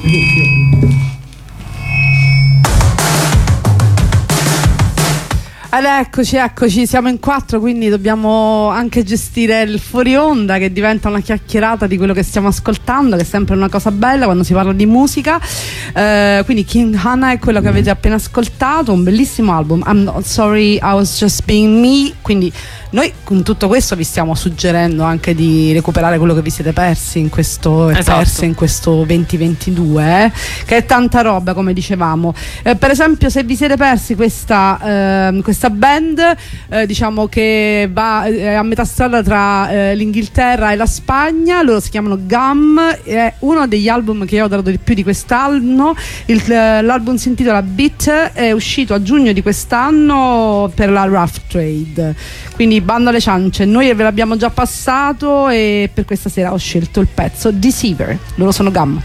Eccoci, siamo in 4, quindi dobbiamo anche gestire il fuori onda, che diventa una chiacchierata di quello che stiamo ascoltando, che è sempre una cosa bella quando si parla di musica. Quindi King Hannah è quello che avete appena ascoltato, un bellissimo album, I'm Not Sorry, I Was Just Being Me. Quindi noi con tutto questo vi stiamo suggerendo anche di recuperare quello che vi siete persi in questo, perse in questo 2022, che è tanta roba, come dicevamo. Per esempio, se vi siete persi questa band, diciamo che va a metà strada tra l'Inghilterra e la Spagna, loro si chiamano Gum, è uno degli album che io ho adorato di più di quest'anno. L'album si intitola Beat, è uscito a giugno di quest'anno per la Rough Trade, quindi bando alle ciance. Noi ve l'abbiamo già passato e per questa sera ho scelto il pezzo Deceiver, loro sono Gum.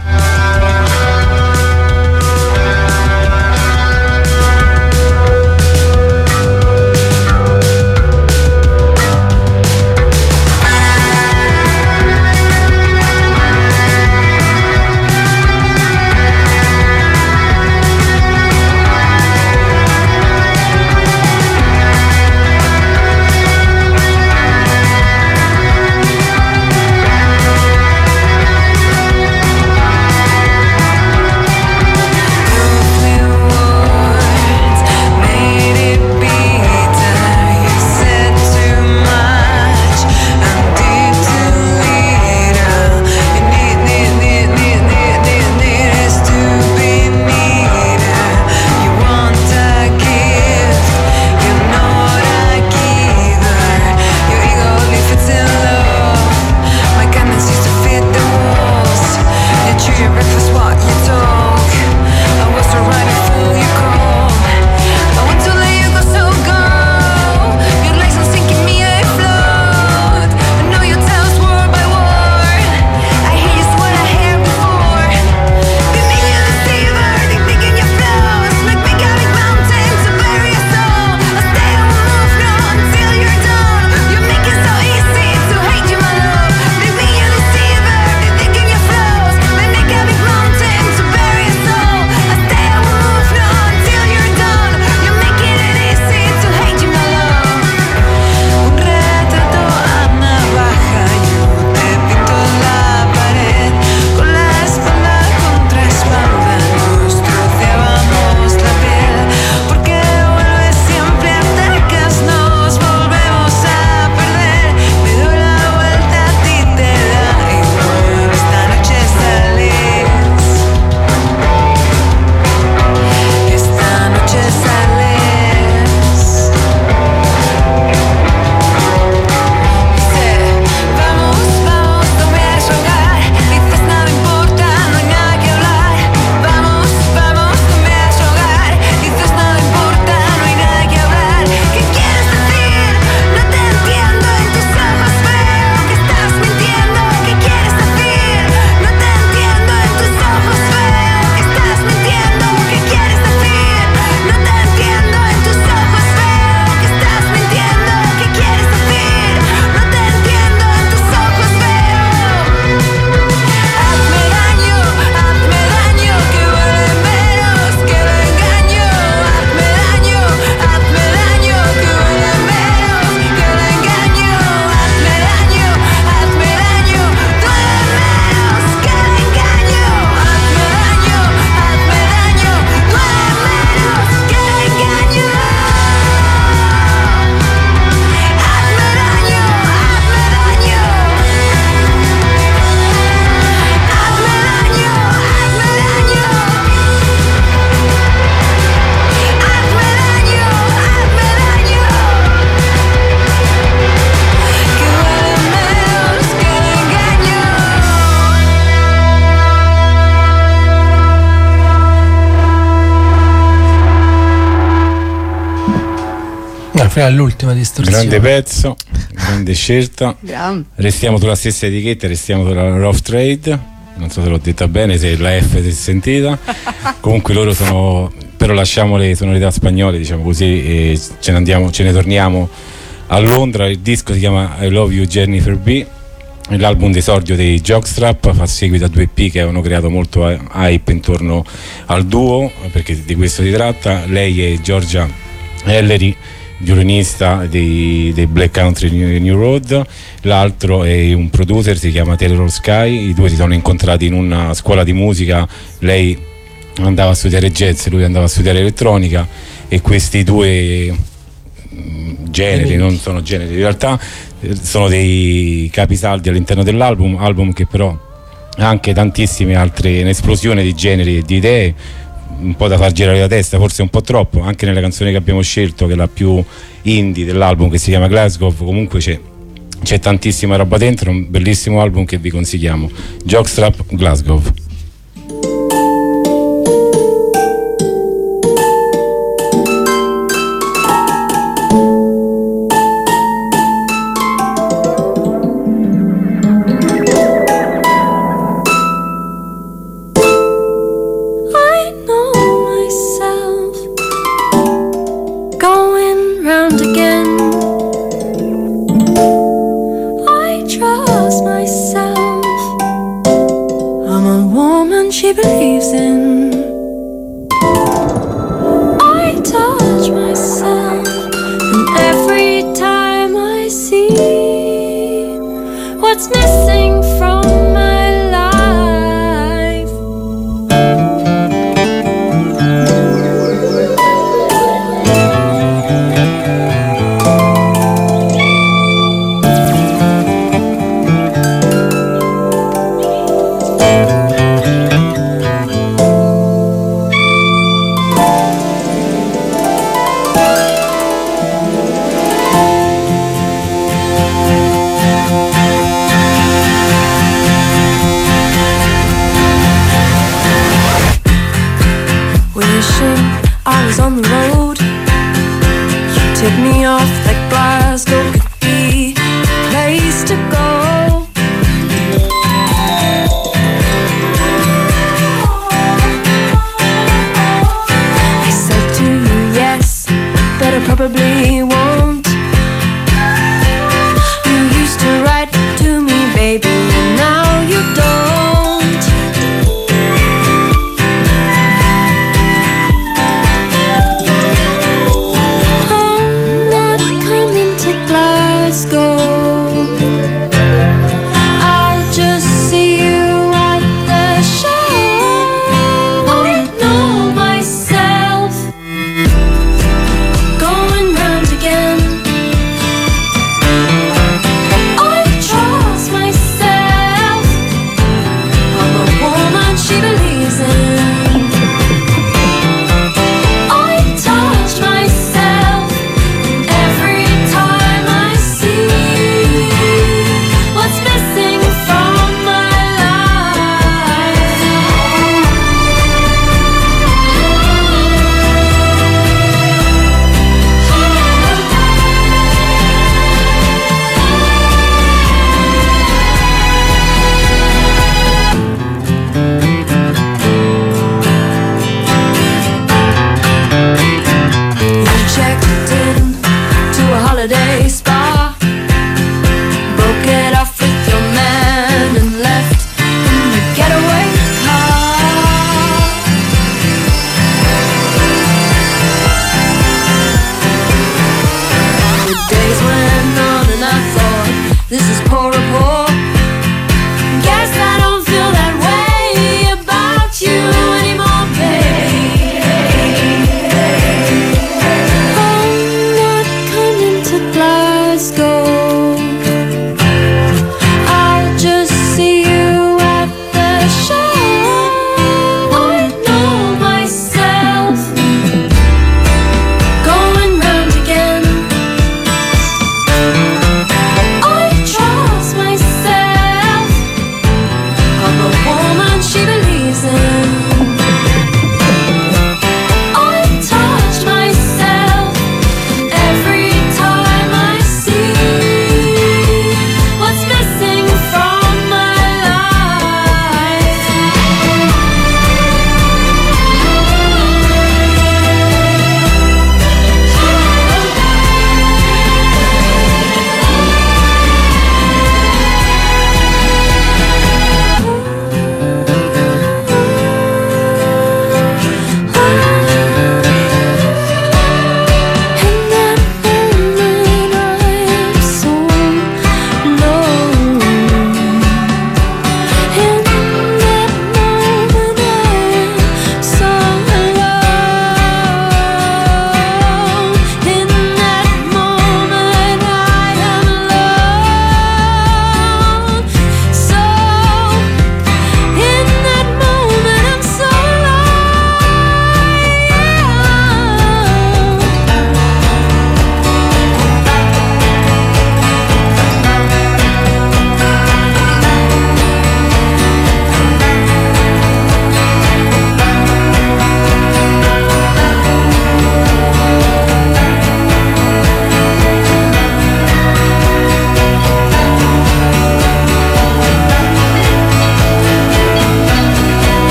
All'ultima distorsione. Grande pezzo, grande scelta. Restiamo sulla stessa etichetta, restiamo sulla Rough Trade. Non so se l'ho detta bene, se la F si è sentita. Comunque loro sono, però lasciamo le sonorità spagnole, diciamo così, e ce ne torniamo a Londra. Il disco si chiama I Love You Jennifer B. l'album d'esordio dei Jockstrap, fa seguito a 2 EP che avevano creato molto hype intorno al duo, perché di questo si tratta. Lei è Georgia Ellery, violinista dei Black Country New Road, l'altro è un producer, si chiama Taylor Sky. I due si sono incontrati in una scuola di musica, lei andava a studiare jazz, lui andava a studiare elettronica, e questi due generi, non sono generi, in realtà sono dei capisaldi all'interno dell'album che però ha anche tantissime altre, un'esplosione di generi e di idee, un po' da far girare la testa, forse un po' troppo, anche nella canzone che abbiamo scelto, che è la più indie dell'album, che si chiama Glasgow. Comunque c'è tantissima roba dentro, un bellissimo album che vi consigliamo, Jockstrap Glasgow. She believes in. I touch myself, and every time I see what's missing from my life.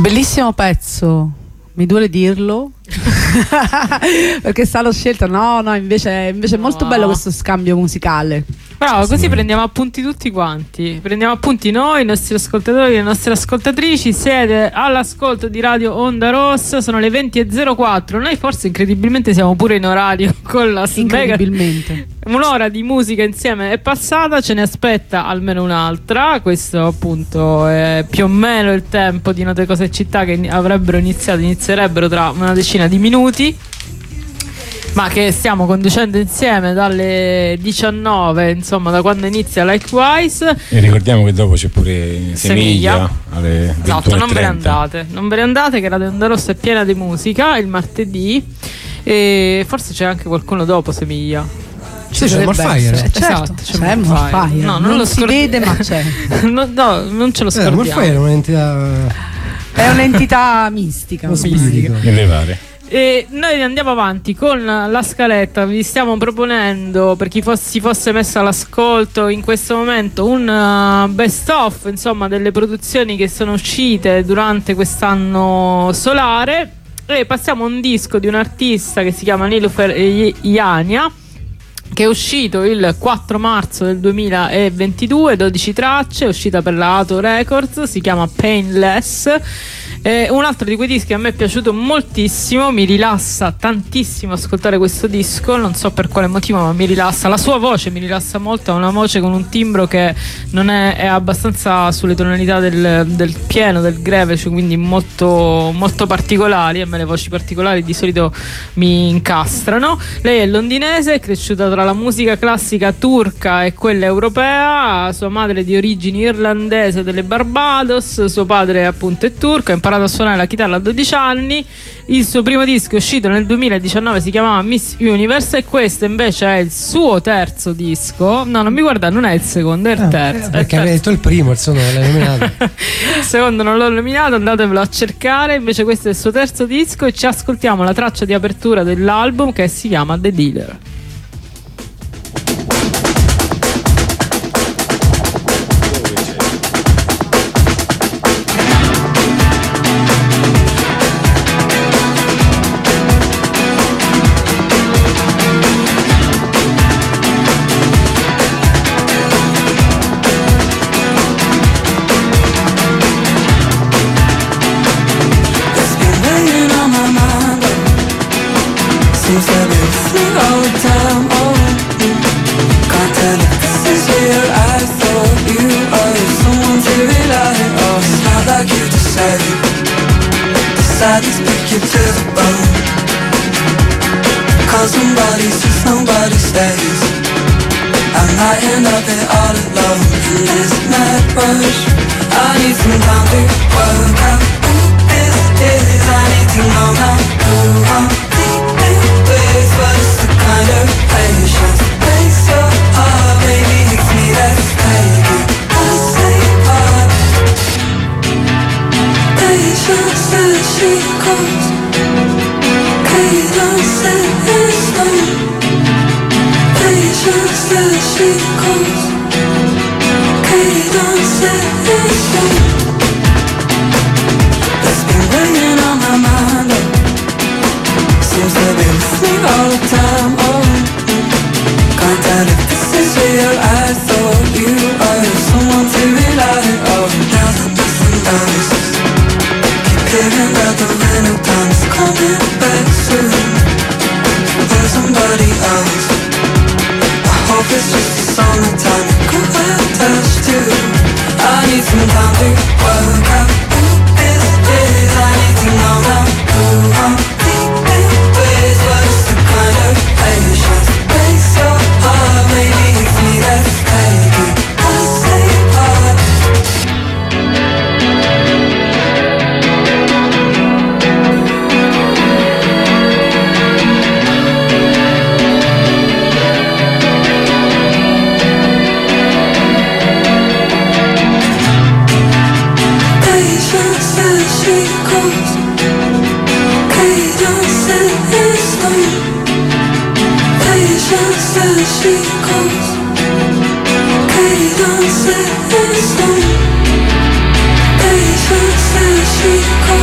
Bellissimo pezzo, mi duole dirlo perché è stato scelto. No, invece è molto bello questo scambio musicale. Bravo, così prendiamo appunti tutti quanti. Prendiamo appunti noi, i nostri ascoltatori, le nostre ascoltatrici. Siete all'ascolto di Radio Onda Rossa, sono le 20:04. Noi forse incredibilmente siamo pure in orario con la incredibilmente. Un'ora di musica insieme è passata, ce ne aspetta almeno un'altra. Questo appunto è più o meno il tempo di Note Cose e Città, che inizierebbero tra una decina di minuti, ma che stiamo conducendo insieme dalle 19, insomma da quando inizia Likewise. E ricordiamo che dopo c'è pure Semiglia alle 21:30. Esatto, non ve ne andate che Radio Onda Rossa è piena di musica il martedì, e forse c'è anche qualcuno dopo Semiglia. Sì, c'è Morfire. Esatto, c'è Morfire. No, non lo si vede, ma c'è. No, non ce lo scordiamo. Morfire è un'entità. È un'entità mistica. Nelle varie. E noi andiamo avanti con la scaletta. Vi stiamo proponendo, per chi si fosse messo all'ascolto in questo momento, un best of, insomma, delle produzioni che sono uscite durante quest'anno solare. E passiamo a un disco di un artista che si chiama Niloufer Iania, che è uscito il 4 marzo del 2022, 12 tracce, è uscita per la Ato Records, si chiama Painless. Un altro di quei dischi che a me è piaciuto moltissimo, mi rilassa tantissimo ascoltare questo disco, non so per quale motivo, ma mi rilassa, la sua voce mi rilassa molto, ha una voce con un timbro che non è abbastanza sulle tonalità del pieno, del grave, cioè quindi molto, molto particolari. A me le voci particolari di solito mi incastrano. Lei è londinese, è cresciuta tra la musica classica turca e quella europea, sua madre è di origini irlandese delle Barbados, suo padre appunto è turco, ha imparato a suonare la chitarra a 12 anni. Il suo primo disco è uscito nel 2019, si chiamava Miss Universe, e questo invece è il suo terzo disco. No, non mi guarda, non è il secondo, è il terzo. Perché avevi detto il primo, il secondo non l'hai nominato. Il secondo non l'ho nominato, andatevelo a cercare. Invece questo è il suo terzo disco e ci ascoltiamo la traccia di apertura dell'album, che si chiama The Dealer. She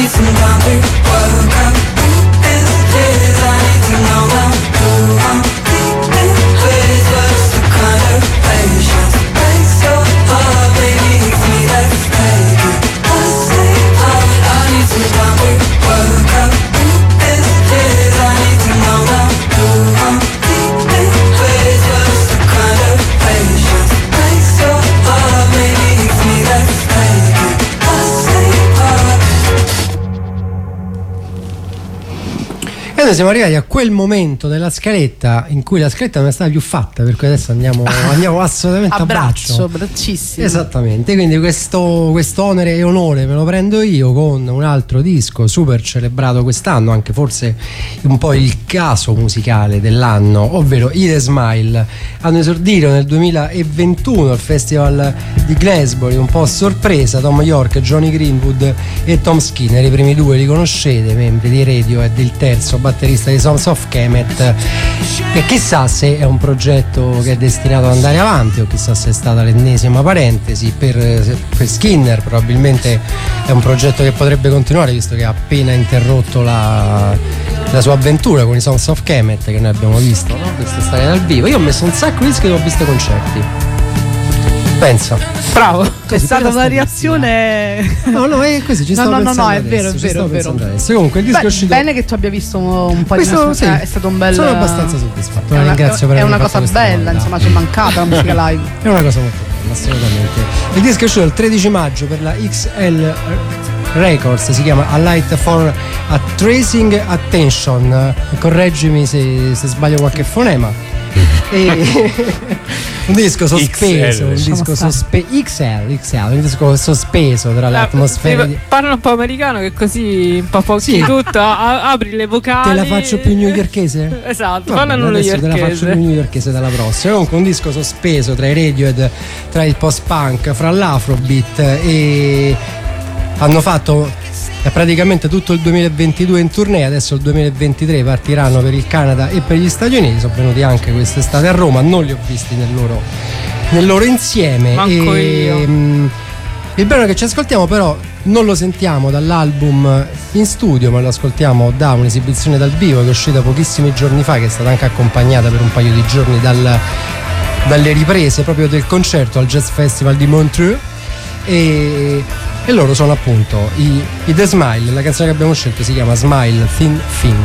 need some time to work out who is this. I need to know now who I'm dealing with. What's the kind of patience breaks your heart? Maybe it's me that's taking a safe heart. I need some time to work out who is this. I need to know now who I'm dealing with. What's the kind of patience breaks your heart? Maybe it's me that's taking a safe heart. E noi siamo arrivati a quel momento della scaletta in cui la scaletta non è stata più fatta, per cui adesso andiamo assolutamente a braccio. Braccissimo. Esattamente, quindi questo onere e onore me lo prendo io con un altro disco super celebrato quest'anno, anche forse un po' il caso musicale dell'anno, ovvero i The Smile. Hanno esordito nel 2021 al Festival di Glastonbury, un po' a sorpresa. Tom York, Johnny Greenwood e Tom Skinner, i primi due li conoscete, membri di Radiohead, il terzo batterista di Sons of Kemet, e chissà se è un progetto che è destinato ad andare avanti o chissà se è stata l'ennesima parentesi. Per Skinner probabilmente è un progetto che potrebbe continuare, visto che ha appena interrotto la sua avventura con i Sons of Kemet, che noi abbiamo visto, no? Questa storia dal vivo. Io ho messo un sacco di dischi che ho visto ai concerti. Pensa. Bravo, è stata una reazione. No, è così. Ci stavo pensando è adesso, vero, è vero. Comunque il disco è uscito. Bene che tu abbia visto un po' Questo, di è stato un bel. Sono abbastanza soddisfatto. Ringrazio per è avermi una fatto cosa bella, insomma, ci è mancata la musica live. È una cosa molto bella, assolutamente. Il disco è uscito il 13 maggio per la XL Records, si chiama A Light for a Tracing Attention. Correggimi se sbaglio qualche fonema. Un disco sospeso, un disco sospeso tra le atmosfere. Parla un po' americano, che così un po' tutto apri le vocali. Te la faccio più newyorkese? Esatto, parlano adesso newyorkese. te la faccio più newyorkese dalla prossima. Comunque un disco sospeso tra i Radiohead, tra il post-punk, fra l'afrobeat, e hanno fatto praticamente tutto il 2022 in tournée. Adesso il 2023 partiranno per il Canada e per gli Stati Uniti. Sono venuti anche quest'estate a Roma, non li ho visti nel loro insieme. Manco io. Il brano che ci ascoltiamo però non lo sentiamo dall'album in studio, ma lo ascoltiamo da un'esibizione dal vivo che è uscita pochissimi giorni fa, che è stata anche accompagnata per un paio di giorni dalle riprese proprio del concerto al Jazz Festival di Montreux, e loro sono appunto i The Smile. La canzone che abbiamo scelto si chiama Smile Thin Thing.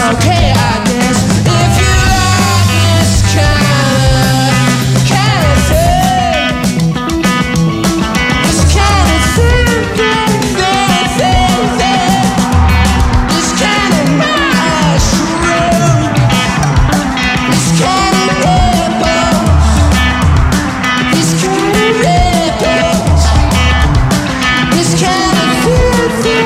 okay, I guess. If you like this kind of thing, this kind of thing, this kind of mushroom, this kind of rebels, this kind of rebels, this kind of thing.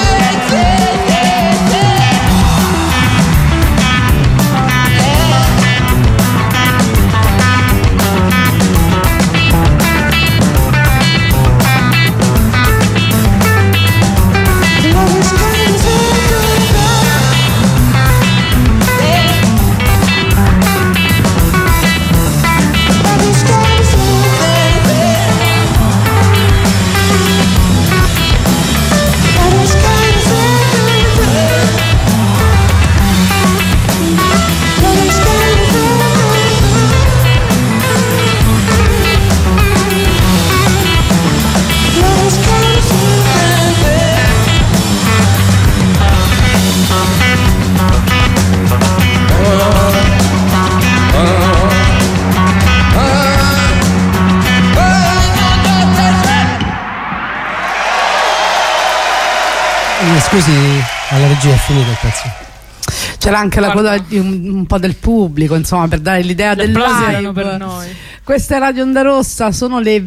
Scusi, alla regia è finito il pezzo. C'era anche la coda di un po' del pubblico, insomma, per dare l'idea del live. Per noi. Questa è Radio Onda Rossa, sono le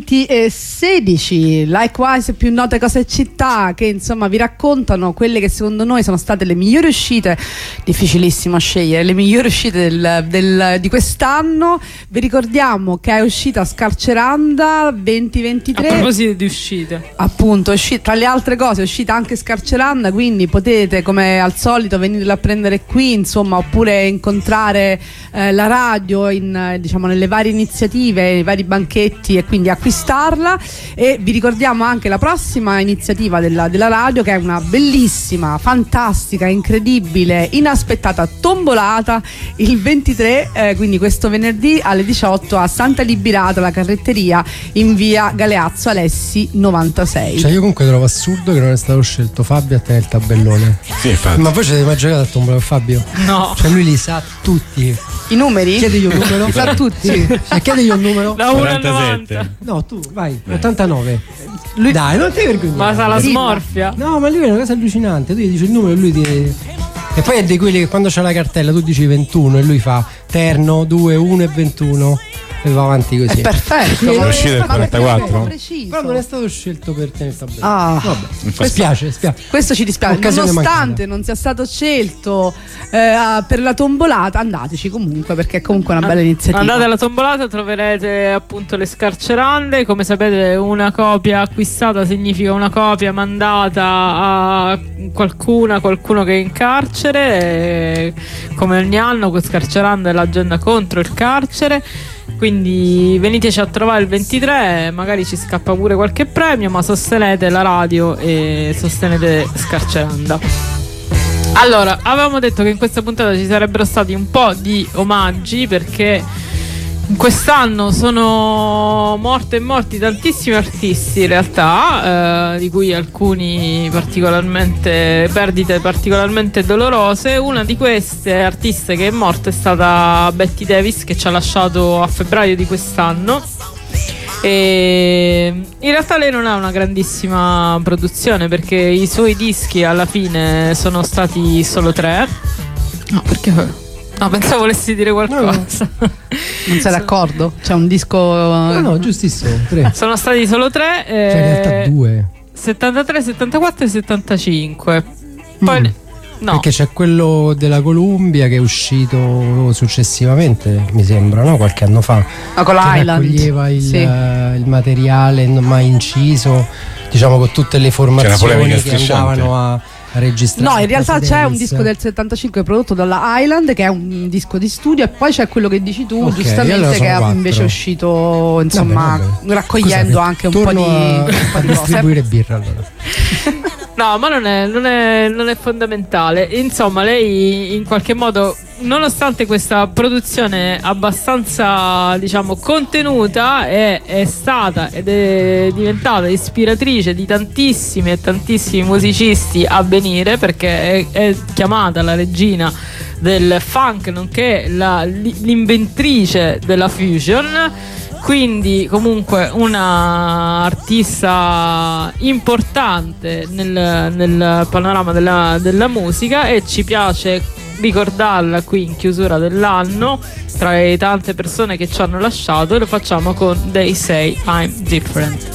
20:16. Likewise, più note cose città che insomma vi raccontano quelle che secondo noi sono state le migliori uscite. Difficilissimo scegliere le migliori uscite di quest'anno. Vi ricordiamo che è uscita Scarceranda 2023. A proposito di uscite, appunto, tra le altre cose è uscita anche Scarceranda, quindi potete come al solito venirla a prendere qui, insomma, oppure incontrare la radio diciamo nelle varie iniziative, i vari banchetti, e quindi acquistarla. E vi ricordiamo anche la prossima iniziativa della radio, che è una bellissima, fantastica, incredibile, inaspettata tombolata il 23, quindi questo venerdì alle 18 a Santa Liberata, la carretteria in via Galeazzo Alessi 96. Cioè io comunque trovo assurdo che non è stato scelto Fabio a tenere il tabellone. Sì, infatti. Ma voi ci avete mai giocato a tombola con Fabio? No. Cioè lui li sa tutti. I numeri? Chiedigli un numero. Li sa tutti. Sì. Chiedigli un numero. Da 47. No, tu vai. 89. Lui... Dai, non ti vergognare. Ma sa la smorfia. No, ma lui è una cosa allucinante. Tu gli dici il numero e lui ti. E poi è di quelli che quando c'è la cartella tu dici 21 e lui fa terno 2, 1 e 21 e va avanti così. È perfetto. È uscito il 44. Però non è stato scelto per te nel tabellone. Ah, vabbè, spiace. Questo ci dispiace. Occasione Nonostante mancata. non sia stato scelto per la tombolata, andateci comunque, perché è comunque una bella iniziativa. Andate alla tombolata, troverete appunto le Scarcerande. Come sapete, una copia acquistata significa una copia mandata a qualcuno che è in carcere. Come ogni anno, Scarceranda è l'agenda contro il carcere. Quindi veniteci a trovare il 23, magari ci scappa pure qualche premio, ma sostenete la radio e sostenete Scarceranda. Allora, avevamo detto che in questa puntata ci sarebbero stati un po' di omaggi, perché quest'anno sono morti tantissimi artisti in realtà, di cui alcuni perdite particolarmente dolorose. Una di queste artiste che è morta è stata Betty Davis, che ci ha lasciato a febbraio di quest'anno. E in realtà lei non ha una grandissima produzione, perché i suoi dischi alla fine sono stati solo 3. No, perché? No, pensavo volessi dire qualcosa. No. Non sei d'accordo? C'è un disco. No, giustissimo. 3. Sono stati solo 3. Cioè in realtà 2. 73, 74 e 75. Poi no. Perché c'è quello della Columbia che è uscito successivamente, mi sembra, no? Qualche anno fa. Con l'Island. Raccoglieva Sì. il materiale non mai inciso, diciamo, con tutte le formazioni che andavano a registrare. No, in realtà c'è un Davis. disco del 75 prodotto dalla Island, che è un disco di studio, e poi c'è quello che dici tu, Ok, giustamente, allora che è sono 4. invece uscito, insomma, Vabbè. raccogliendo Scusate, anche un po' torno di a distribuire birra allora. No, ma non è fondamentale. Insomma, lei in qualche modo, nonostante questa produzione abbastanza, diciamo, contenuta, è stata ed è diventata ispiratrice di tantissimi e tantissimi musicisti a venire, perché è chiamata la regina del funk, nonché l'inventrice della fusion. Quindi comunque una artista importante nel panorama della musica, e ci piace ricordarla qui in chiusura dell'anno tra le tante persone che ci hanno lasciato, e lo facciamo con They Say I'm Different.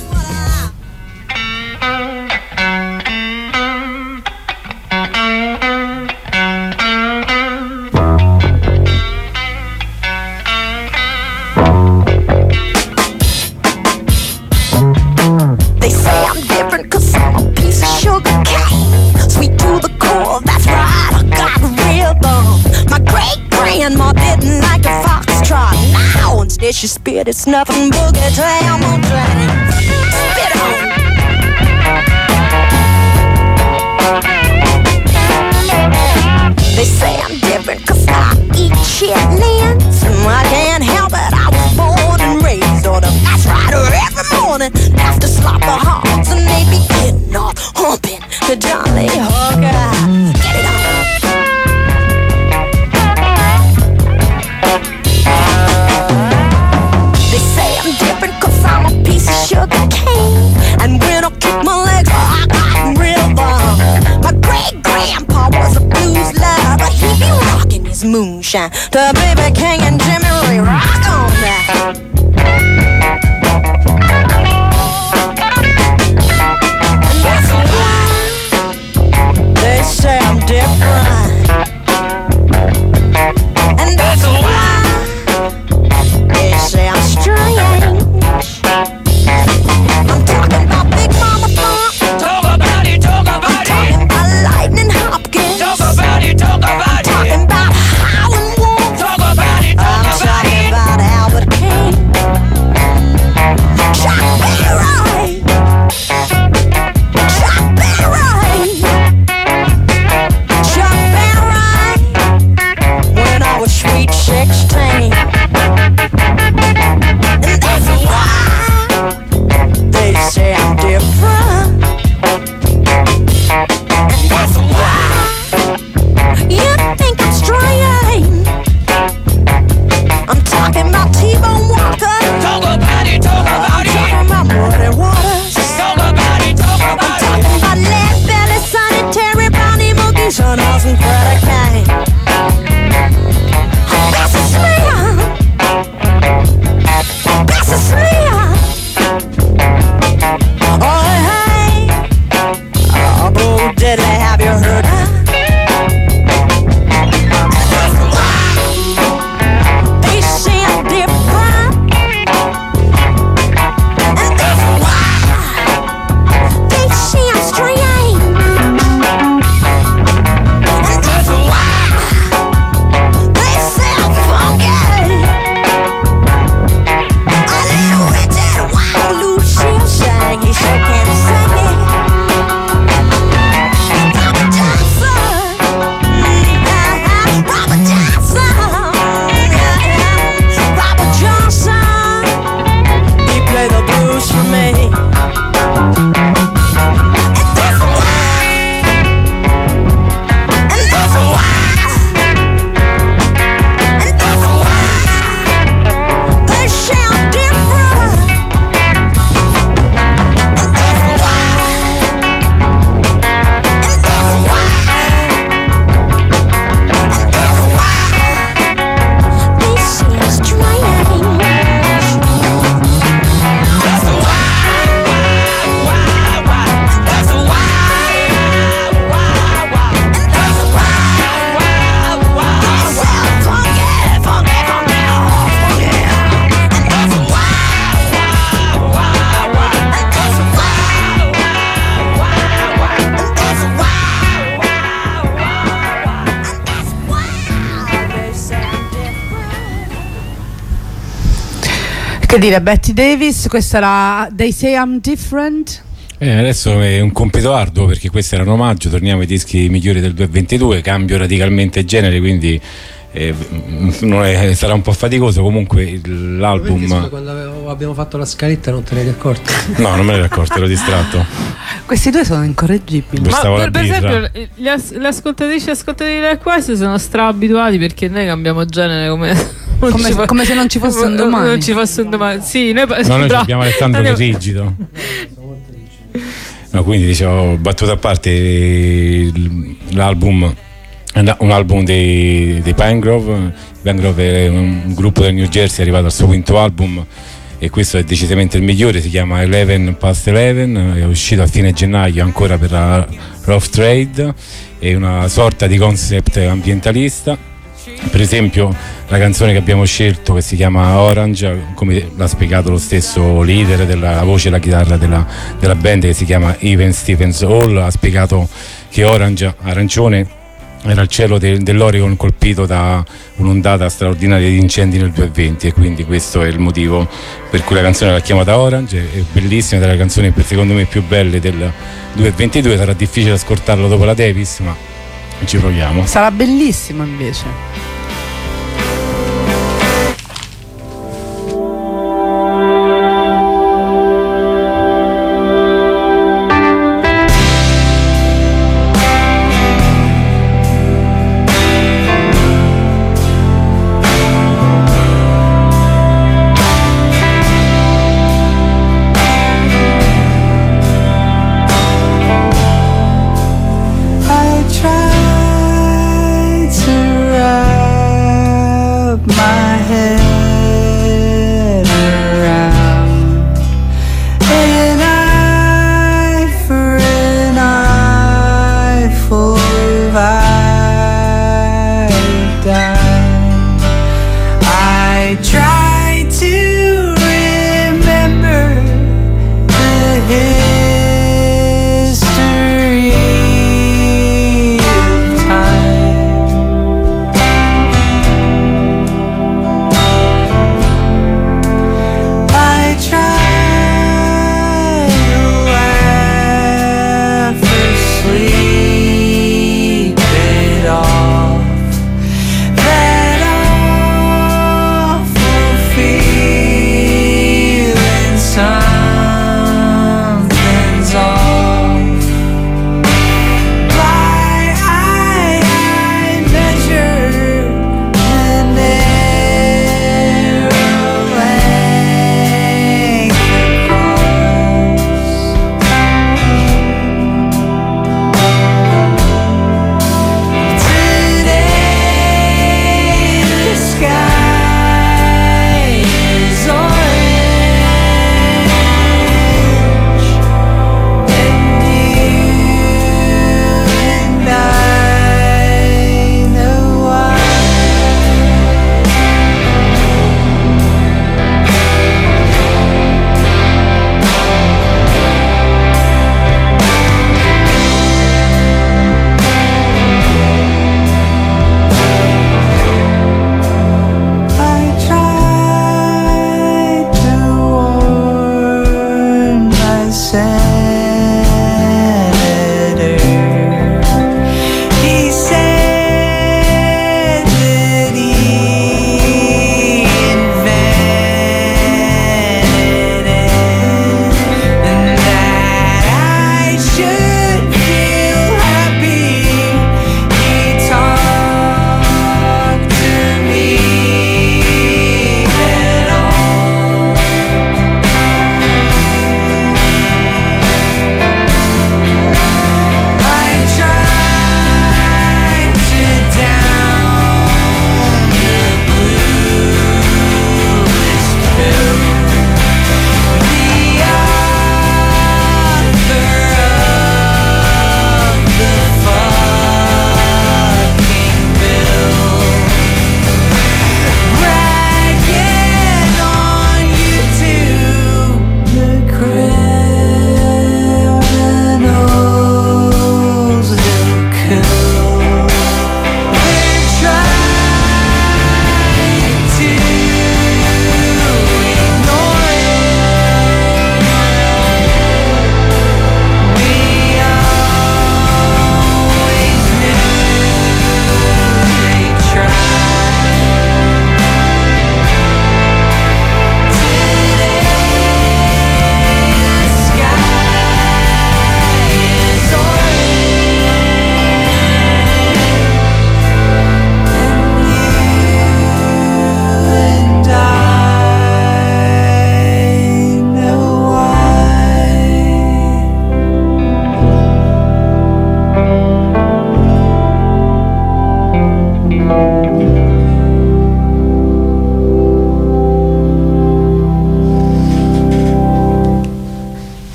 She spit, it's nothing boogie down on drain. Spit on. They say I'm different 'cause I eat chitlins, and I can't help it, I was born and raised on a fast rider every morning. After slop the hogs and they be getting off, humping the Johnny Hooker. Get it on. Sugar cane, and when I kick my legs, I got rhythm. My great grandpa was a blues lover, but he be rocking his moonshine to Baby King and Jimmy Ray. Rock on that. And that's why they say I'm different. And that's why they say I'm strange. I'm talking about Big Mama Pump. Talk about it, talk about it. I'm talking about Lightning Hopkins. Talk about it, talk about it. I'm talking about Howlin' Wolf. Talk about it, talk about it. I'm talking about Albert King. Chuck Berry. Chuck Berry. Chuck Berry. When I was sweet 16. And that's why they say I'm different. And that's why you think I'm strange. I'm talking about T-Bone Walker. Talk about it, talk about it. I'm talking about Muddy Waters. Talk about it, talk about it. I'm talking about Lead Belly, Sonny Terry, Brownie Mookie, Son House, and Freddie King. This is real. This is real. Oh, hey. Oh, Bo Diddley, have you heard her? They say I'm different. And that's why they say I'm strange. And that's why they say I'm funky. A little witched wild Lucille sang, he sure can sing it. Robert Johnson, Robert Johnson, Robert Johnson, he played the blues for me. And that's why, and that's why, and that's why they say I'm different. And that's why, and that's why, and that's why they say I'm strange. That's why, that's why, and that's why they say I'm funky, funky, funky, oh, funky. And that's why, and that's why, and that's why they say I'm different. Che dire, Betty Davis, questa era They Say I'm Different. Adesso è un compito arduo perché questo era un omaggio, torniamo ai dischi migliori del 2022, cambio radicalmente genere, quindi sarà un po' faticoso. Comunque l'album, quando abbiamo fatto la scaletta non te ne eri accorto? No, non me ne ero accorto, ero distratto. Questi due sono incorreggibili. Ma per esempio le ascoltatrici e ascoltatori del Quest sono straabituati perché noi cambiamo genere come se non ci fosse un domani. Non ci fosse un domani. Sì, noi abbiamo Alessandro Rigido. No, quindi dicevo, battuta a parte, l'album è un album dei Pinegrove. Pinegrove è un gruppo del New Jersey, è arrivato al suo quinto album e questo è decisamente il migliore, si chiama 11 Past 11, è uscito a fine gennaio ancora per la Rough Trade, è una sorta di concept ambientalista. Per esempio la canzone che abbiamo scelto, che si chiama Orange, come l'ha spiegato lo stesso leader della voce e la chitarra della band, che si chiama Even Stephens Hall, ha spiegato che Orange, arancione, era il cielo dell'Oregon colpito da un'ondata straordinaria di incendi nel 2020 e quindi questo è il motivo per cui la canzone l'ha chiamata Orange. È bellissima, è la canzone secondo me più belle del 2022, sarà difficile ascoltarlo dopo la Davis, ma ci proviamo. Sarà bellissimo invece. I tried to write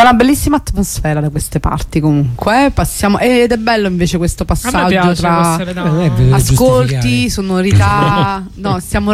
C'è una bellissima atmosfera da queste parti comunque. Passiamo, ed è bello invece questo passaggio tra ascolti, sonorità. No, stiamo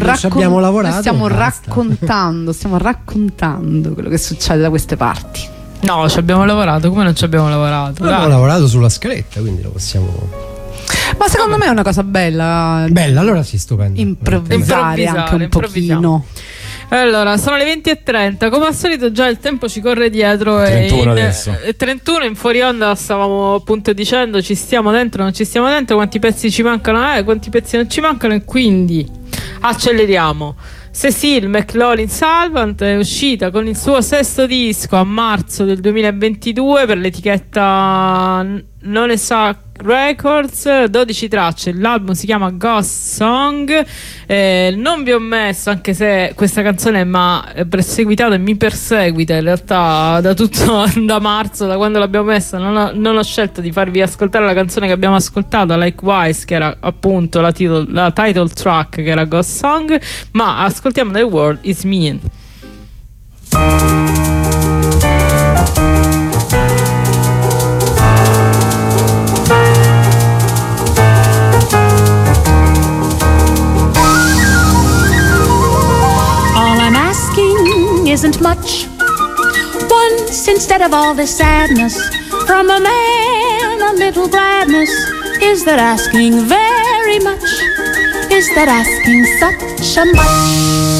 raccontando quello che succede da queste parti. No, ci abbiamo lavorato. Come non ci abbiamo lavorato? Abbiamo lavorato sulla scaletta, quindi lo possiamo. Ma secondo me è una cosa bella. Bella, allora sì, stupendo. Improvvisare anche un pochino. Allora, sono le 20:30, come al solito già il tempo ci corre dietro. 31 adesso. 31 in fuori onda stavamo appunto dicendo ci stiamo dentro, non ci stiamo dentro, quanti pezzi ci mancano, quanti pezzi non ci mancano, e quindi acceleriamo. Cecile McLaughlin Salvant è uscita con il suo sesto disco a marzo del 2022 per l'etichetta Non Exact Records, 12 tracce. L'album si chiama Ghost Song. Non vi ho messo, anche se questa canzone mi ha perseguitato e mi perseguita in realtà da marzo, da quando l'abbiamo messa. Non ho scelto di farvi ascoltare la canzone che abbiamo ascoltato, Likewise, che era appunto la title track, che era Ghost Song, ma ascoltiamo The World Is Mean. Isn't much. Once, instead of all this sadness, from a man a little gladness. Is that asking very much? Is that asking such a much?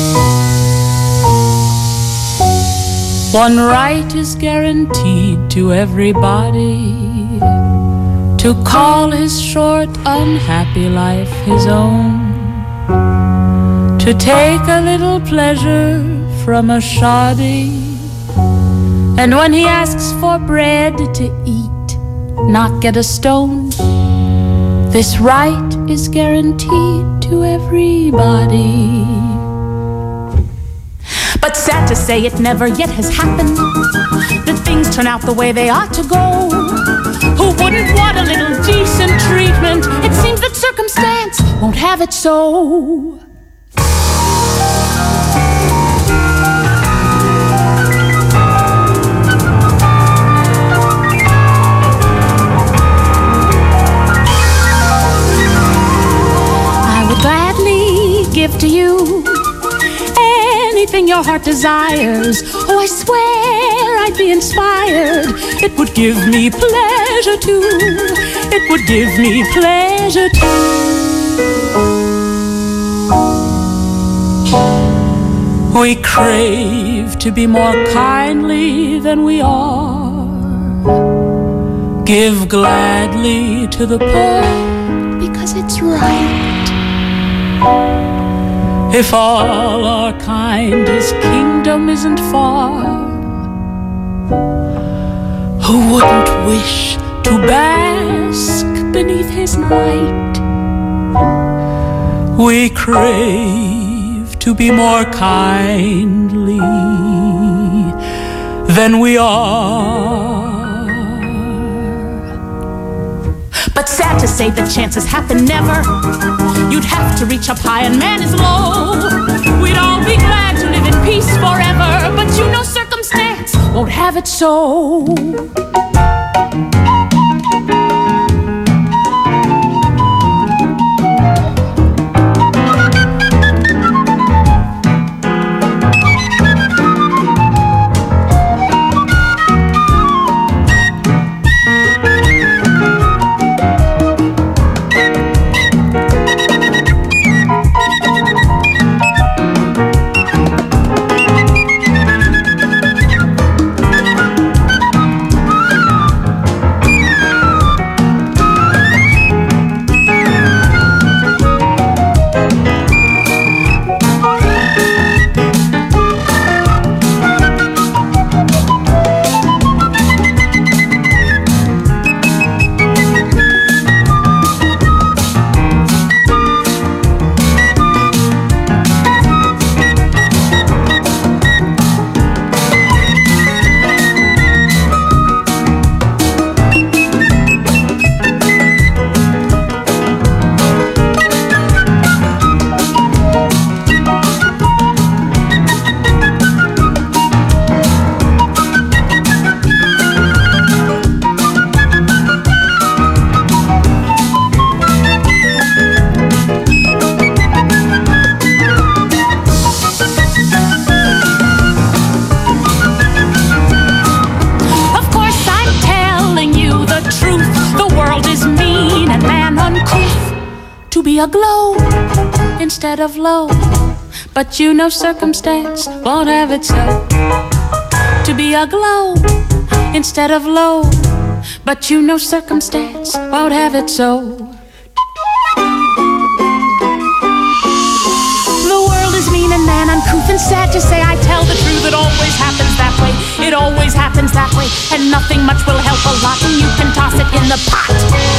One right is guaranteed to everybody, to call his short unhappy life his own, to take a little pleasure from a shoddy, and when he asks for bread to eat, not get a stone. This right is guaranteed to everybody. But sad to say, it never yet has happened that things turn out the way they ought to go. Who wouldn't want a little decent treatment? It seems that circumstance won't have it so. Give to you anything your heart desires. Oh, I swear I'd be inspired. It would give me pleasure too. It would give me pleasure too. We crave to be more kindly than we are. Give gladly to the poor because it's right. If all are kind, his kingdom isn't far. Who wouldn't wish to bask beneath his light? We crave to be more kindly than we are. But sad to say, the chances happen never. You'd have to reach up high and man is low. We'd all be glad to live in peace forever, but you know circumstance won't have it so. be aglow instead of low, but you know circumstance won't have it so. To be aglow instead of low, but you know circumstance won't have it so. The world is mean and man uncouth and sad to say. I tell the truth, it always happens that way. It always happens that way, and nothing much will help a lot, and you can toss it in the pot.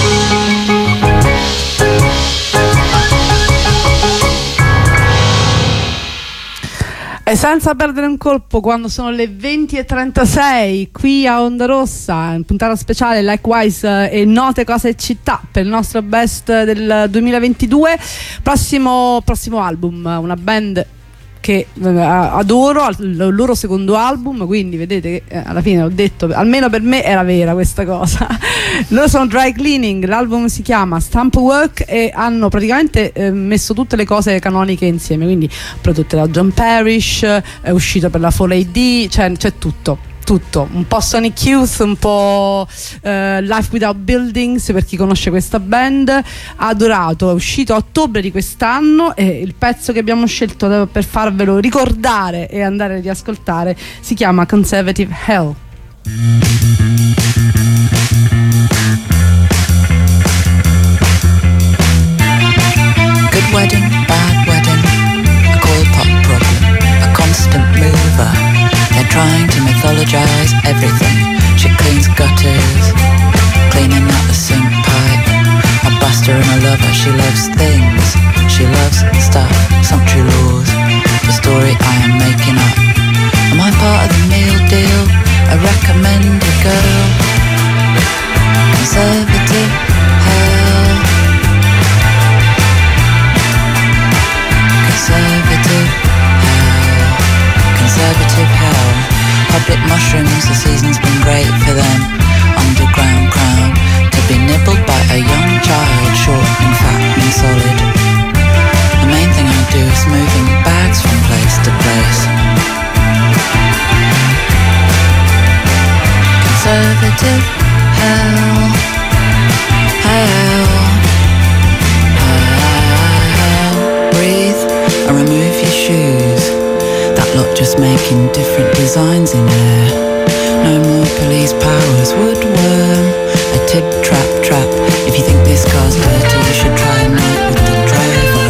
E senza perdere un colpo, quando sono le 20:36 qui a Onda Rossa, in puntata speciale Likewise e Note, Cose e Città per il nostro best del 2022. Prossimo album, una band che adoro, il loro secondo album, quindi vedete che alla fine ho detto, almeno per me era vera questa cosa. Loro sono Dry Cleaning, l'album si chiama Stamp Work e hanno praticamente messo tutte le cose canoniche insieme, quindi prodotte da John Parrish, è uscito per la 4AD, c'è tutto, un po' Sonic Youth, un po' Life Without Buildings, per chi conosce questa band. Adorato, è uscito a ottobre di quest'anno e il pezzo che abbiamo scelto per farvelo ricordare e andare a riascoltare si chiama Conservative Hell. Good wedding, bad wedding, a cold pot problem, a constant mover. They're trying to mythologize everything. She cleans gutters, cleaning out the sink pipe. A buster and a lover, she loves things. She loves stuff, sumptuary laws. The story I am making up. Am I part of the meal deal? A recommended girl. Conservative hell. Conservative hell. Conservative hell. Public mushrooms, the season's been great for them. Underground crown, to be nibbled by a young child, short and fat and solid. The main thing I do is moving bags from place to place. Conservative hell, hell, hell. Breathe and remove your shoes. That lot just making different designs in air. No more police powers, woodworm, a tip trap trap. If you think this car's dirty, you should try a night with the driver.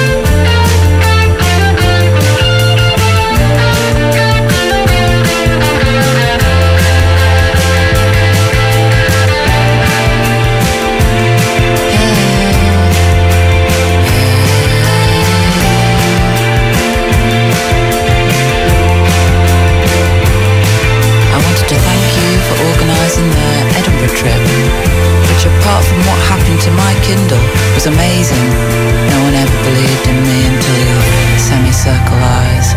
Which apart from what happened to my Kindle was amazing. No one ever believed in me until your semicircle eyes.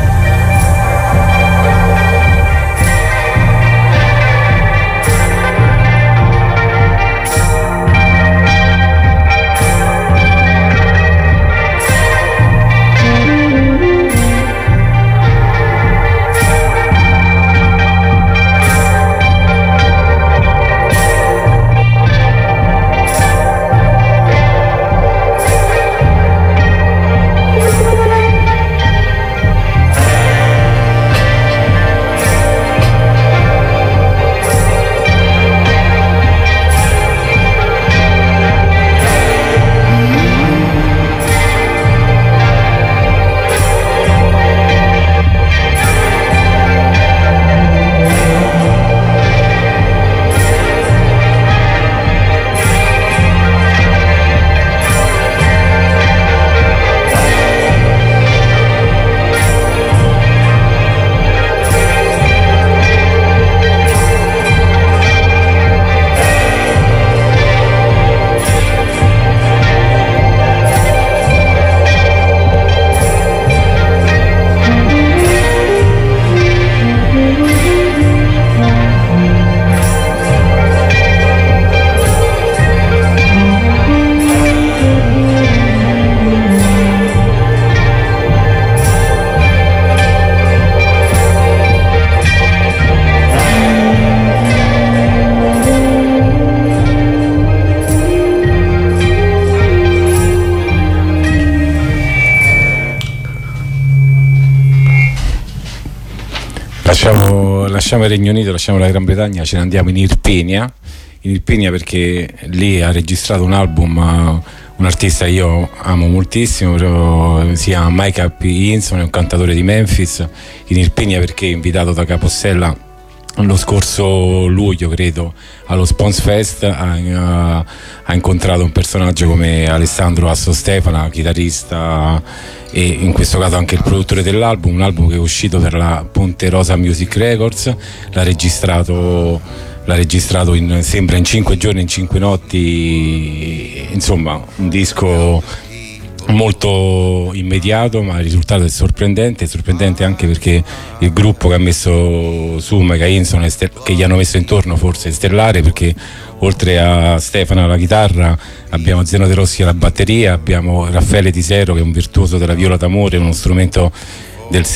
Lasciamo il Regno Unito, lasciamo la Gran Bretagna, ce ne andiamo in Irpinia perché lì ha registrato un album un artista che io amo moltissimo, si chiama Micah P. Hinson, è un cantatore di Memphis. In Irpinia perché invitato da Capossella lo scorso luglio, credo, allo Spons Fest, ha incontrato un personaggio come Alessandro Asso Stefana, chitarrista e in questo caso anche il produttore dell'album, un album che è uscito per la Ponte Rosa Music Records, l'ha registrato sembra in 5 giorni, in 5 notti, insomma un disco molto immediato, ma il risultato è sorprendente anche perché il gruppo che ha messo su Micah Hinson che gli hanno messo intorno forse è stellare, perché oltre a Stefano alla chitarra abbiamo Zeno De Rossi alla batteria, abbiamo Raffaele Tisero che è un virtuoso della viola d'amore, uno strumento del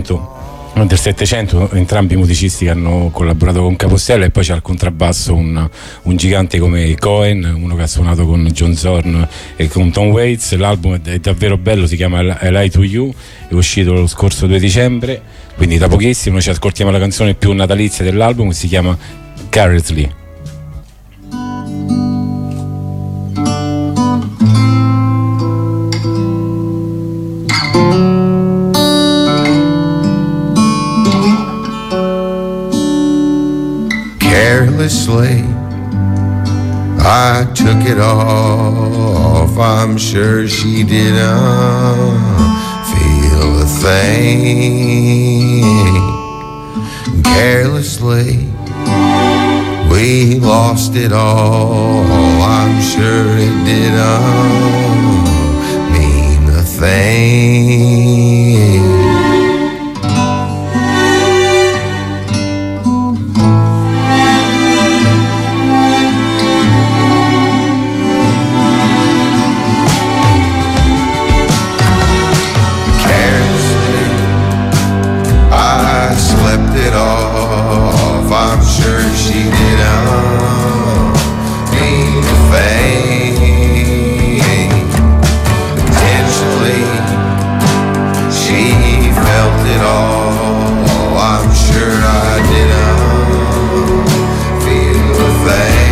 700, entrambi musicisti che hanno collaborato con Capossella, e poi c'è al contrabbasso un gigante come Cohen, uno che ha suonato con John Zorn e con Tom Waits. L'album è davvero bello, si chiama I Lie to You, è uscito lo scorso 2 dicembre, quindi da pochissimo. Noi ci ascoltiamo la canzone più natalizia dell'album, che si chiama Carelessly. Carelessly, I took it off. I'm sure she didn't feel a thing. Carelessly, we lost it all. I'm sure it didn't mean a thing. I'm sure she didn't mean a thing. Intentionally, she felt it all. I'm sure I didn't feel a thing.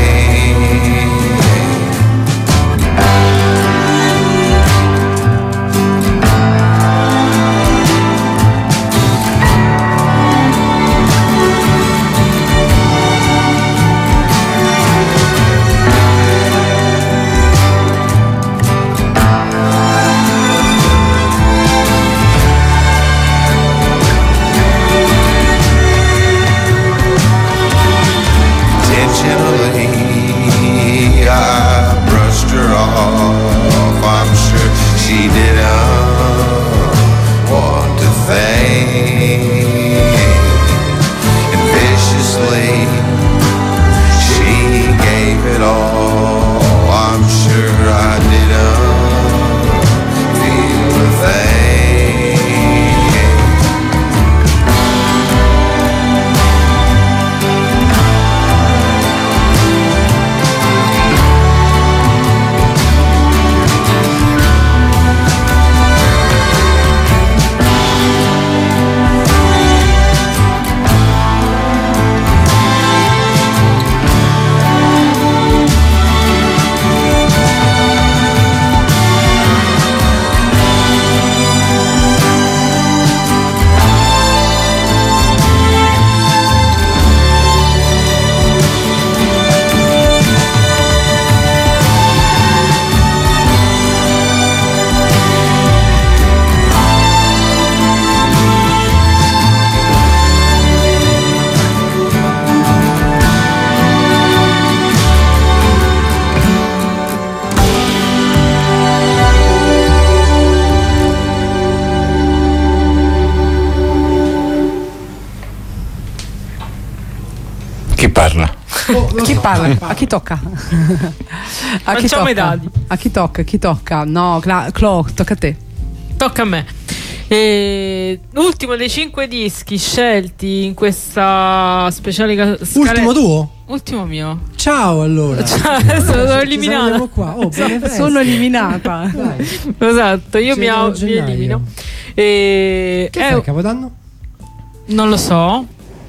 She didn't want to think, and viciously she gave it all. I'm sure I didn't feel a thing. Parla. Chi parla? A chi tocca? A chi Facciamo i tocca? dadi. A chi tocca? Chi tocca? No, Clo, tocca a te. Tocca a me. Ultimo dei 5 dischi scelti in questa speciale scaletta. Ultimo tuo? Ultimo mio. Ciao allora. Ciao, adesso sono eliminata. Qua. Oh, sono eliminata. Esatto, io mi elimino. Che fai, Capodanno? Non lo so.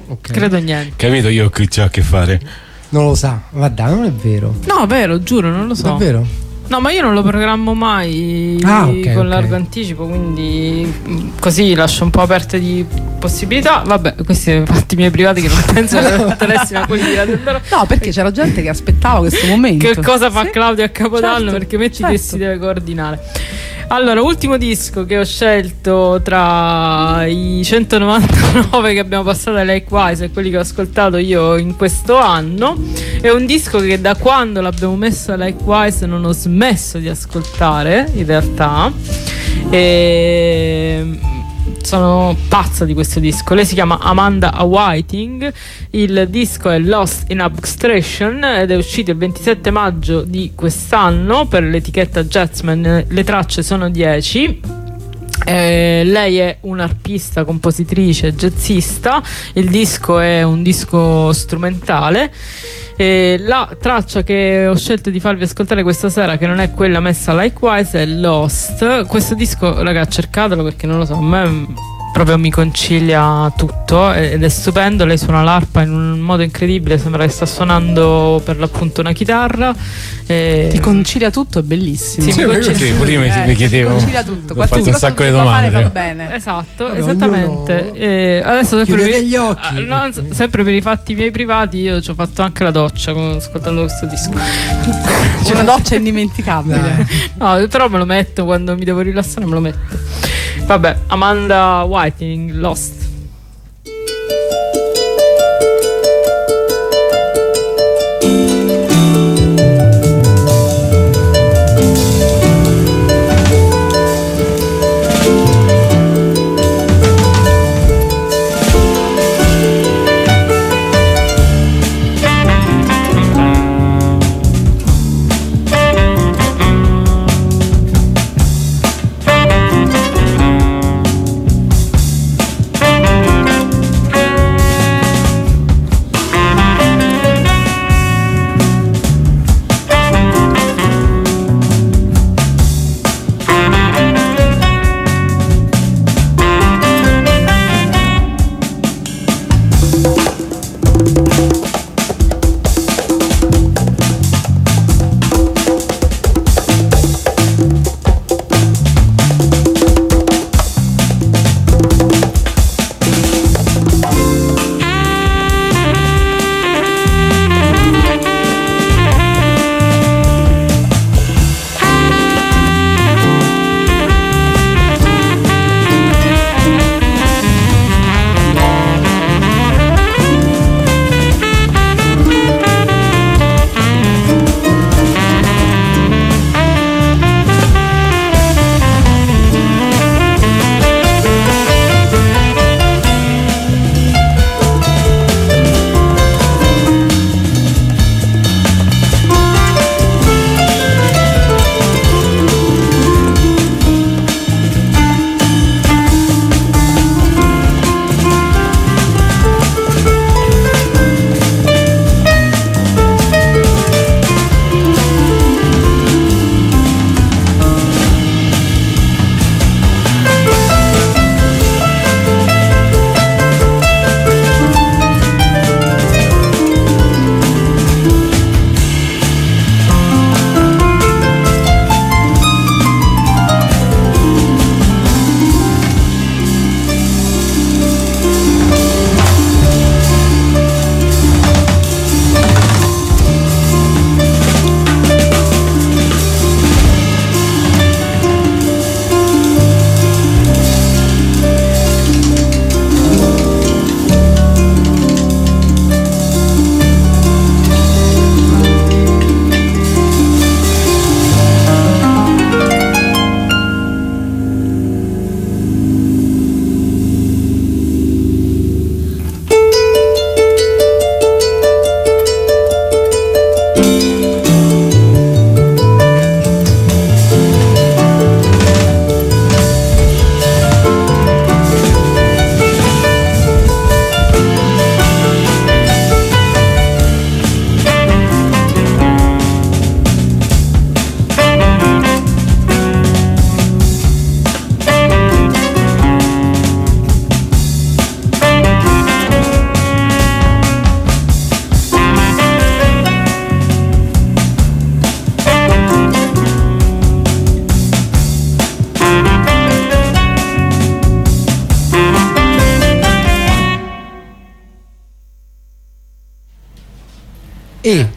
Ok. Credo niente. Capito io che c'ho a che fare? Non lo sa, ma dai, non è vero. No, vero, giuro, non lo so. Davvero? No, ma io non lo programmo mai con largo anticipo, quindi così lascio un po' aperte di possibilità. Vabbè, questi sono fatti miei privati che non penso che interessino a quelli di Radio Andorra. No, perché c'era gente che aspettava questo momento. Che cosa fa Claudio a Capodanno? Certo, perché metti certo. si deve coordinare. Allora, ultimo disco che ho scelto tra i 199 che abbiamo passato ai Likewise e quelli che ho ascoltato io in questo anno, è un disco che da quando l'abbiamo messo ai Likewise non ho smesso di ascoltare, in realtà. E sono pazza di questo disco. Lei si chiama Amanda Whiting. Il disco è Lost in Abstraction ed è uscito il 27 maggio di quest'anno per l'etichetta Jazzman. Le tracce sono 10. Lei è un'arpista, compositrice, jazzista. Il disco è un disco strumentale. La traccia che ho scelto di farvi ascoltare questa sera, che non è quella messa Likewise, è Lost. Questo disco, raga, cercatelo perché non lo so, a me proprio mi concilia tutto ed è stupendo. Lei suona l'arpa in un modo incredibile, sembra che sta suonando per l'appunto una chitarra. Ti concilia tutto, è bellissimo. Sì, mi concilia pure io mi chiedevo. Concilia tutto. Ho fatto un sacco di domande. Va bene. Esatto, esattamente. Adesso sempre gli occhi. No, sempre per i fatti miei privati, io ci ho fatto anche la doccia ascoltando questo disco. C'è una doccia indimenticabile. No, però me lo metto quando mi devo rilassare, me lo metto. Vabbè, Amanda Whiting, Lost.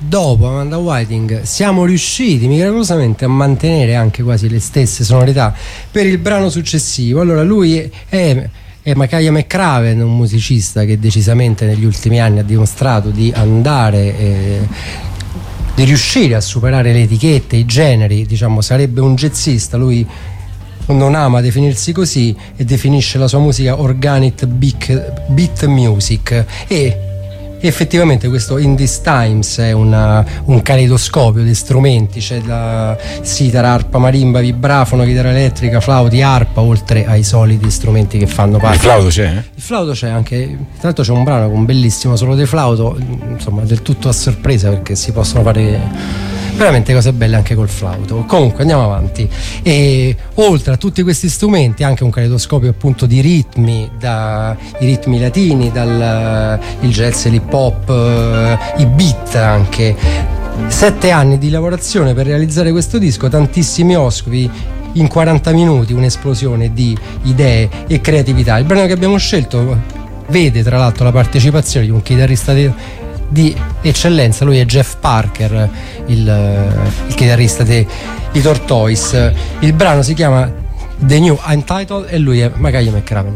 dopo Amanda Whiting siamo riusciti miracolosamente a mantenere anche quasi le stesse sonorità per il brano successivo. Allora lui è Makaya McCraven, un musicista che decisamente negli ultimi anni ha dimostrato di andare di riuscire a superare le etichette, i generi, diciamo sarebbe un jazzista, lui non ama definirsi così e definisce la sua musica organic beat music, e effettivamente questo In These Times è un caleidoscopio di strumenti, c'è la sitar, arpa, marimba, vibrafono, chitarra elettrica, flauti, arpa, oltre ai soliti strumenti che fanno parte. Il flauto c'è? Il flauto c'è anche, tra l'altro c'è un brano con un bellissimo solo di flauto, insomma del tutto a sorpresa perché si possono fare veramente cose belle anche col flauto. Comunque andiamo avanti, e oltre a tutti questi strumenti anche un caleidoscopio appunto di ritmi, i ritmi latini, dal il jazz, l'hip hop, i beat anche. 7 anni di lavorazione per realizzare questo disco, tantissimi ospiti, in 40 minuti un'esplosione di idee e creatività. Il brano che abbiamo scelto vede tra l'altro la partecipazione di un chitarrista di eccellenza, lui è Jeff Parker, il chitarrista dei Tortoise. Il brano si chiama The New Untitled e lui è Makaya McCraven.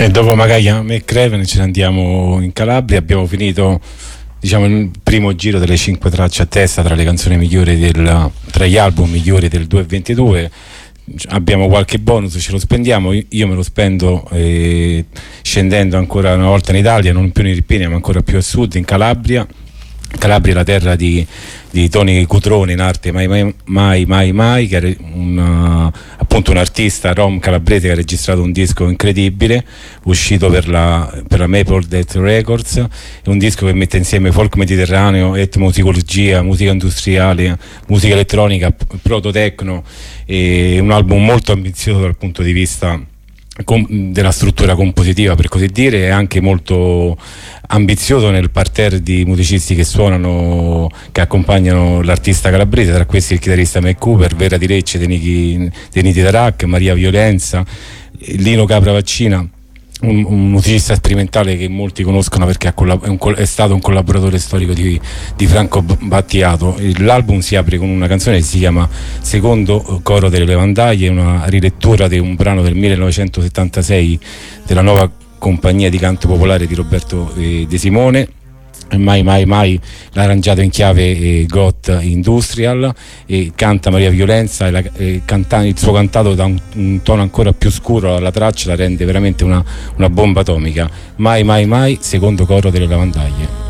E dopo Magaia McCraven ce ne andiamo in Calabria. Abbiamo finito, diciamo, il primo giro delle 5 tracce a testa tra le canzoni migliori tra gli album migliori del 2022. Abbiamo qualche bonus, ce lo spendiamo. Io me lo spendo scendendo ancora una volta in Italia, non più in Irpinia ma ancora più a sud, in Calabria. Calabria è la terra di Tony Cutrone, in arte Mai, che è appunto un artista rom calabrese che ha registrato un disco incredibile, uscito per la Maple Death Records. È un disco che mette insieme folk mediterraneo, etnomusicologia, musica industriale, musica elettronica, prototecno, e un album molto ambizioso dal punto di vista della struttura compositiva, per così dire, e anche molto ambizioso nel parterre di musicisti che suonano, che accompagnano l'artista calabrese, tra questi il chitarrista Mike Cooper, Vera Di Lecce, dei Niti Tarak, Maria Violenza, Lino Capra Vaccina, un musicista sperimentale che molti conoscono perché è stato un collaboratore storico di Franco Battiato. L'album si apre con una canzone che si chiama Secondo Coro delle Levandaglie, una rilettura di un brano del 1976 della nuova compagnia di canto popolare di Roberto De Simone. Mai l'ha arrangiato in chiave goth industrial, e canta Maria Violenza, il suo cantato da un tono ancora più scuro alla traccia, la rende veramente una bomba atomica. Mai, secondo coro delle Lavandaglie.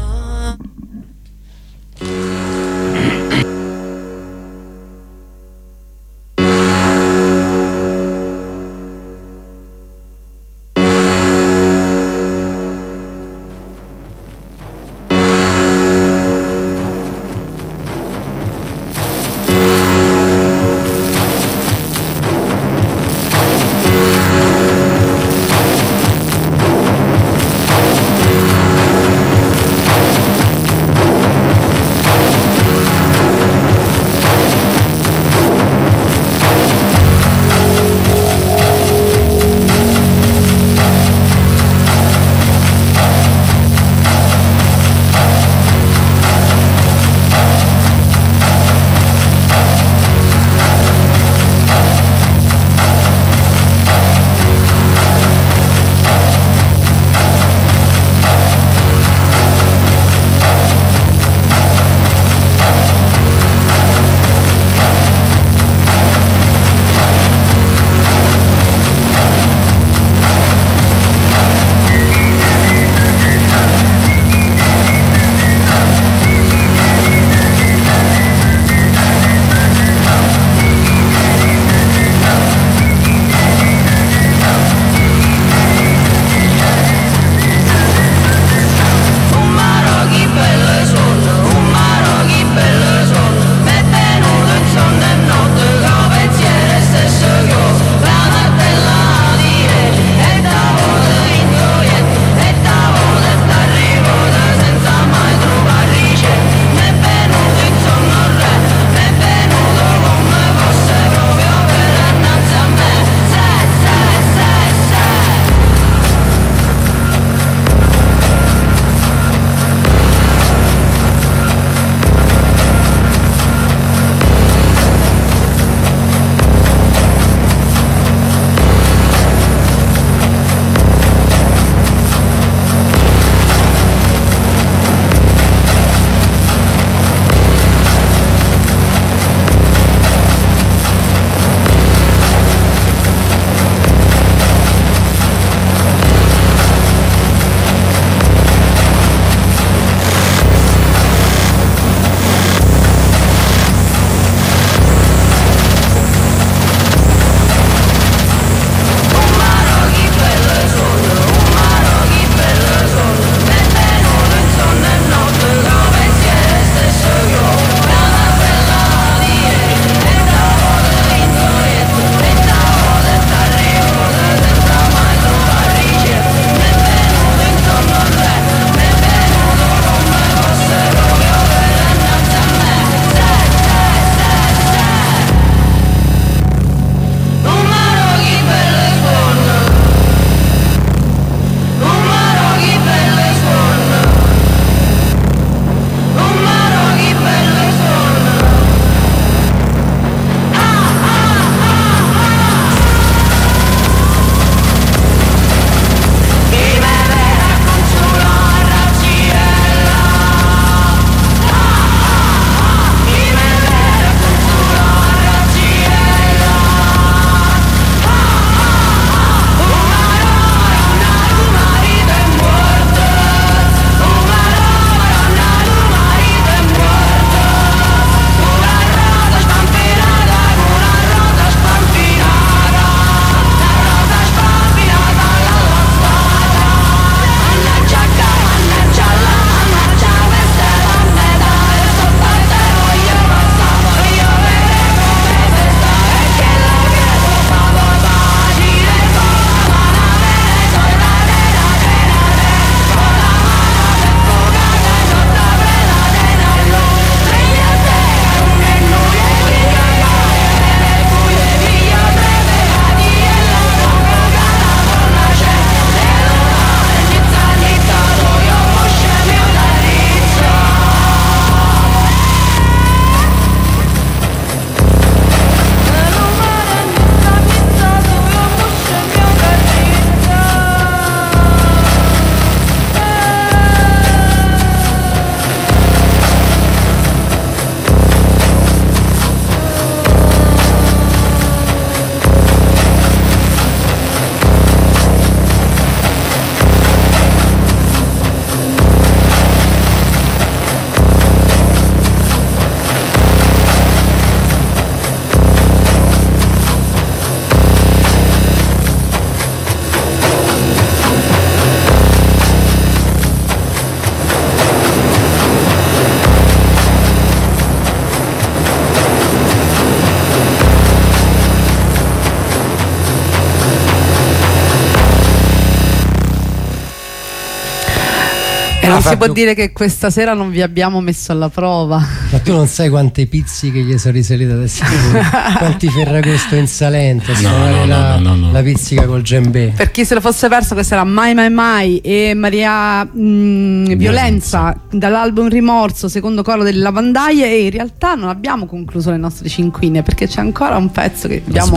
non si può dire che questa sera non vi abbiamo messo alla prova. Ma tu non sai quante pizziche gli sono risalite adesso, quanti Ferragosto in Salento a suonare la pizzica col djembè. Per chi se lo fosse perso, questa era Mai Mai Mai e Maria Violenza dall'album Rimorso, secondo coro delle lavandaie. E in realtà non abbiamo concluso le nostre cinquine, perché c'è ancora un pezzo che abbiamo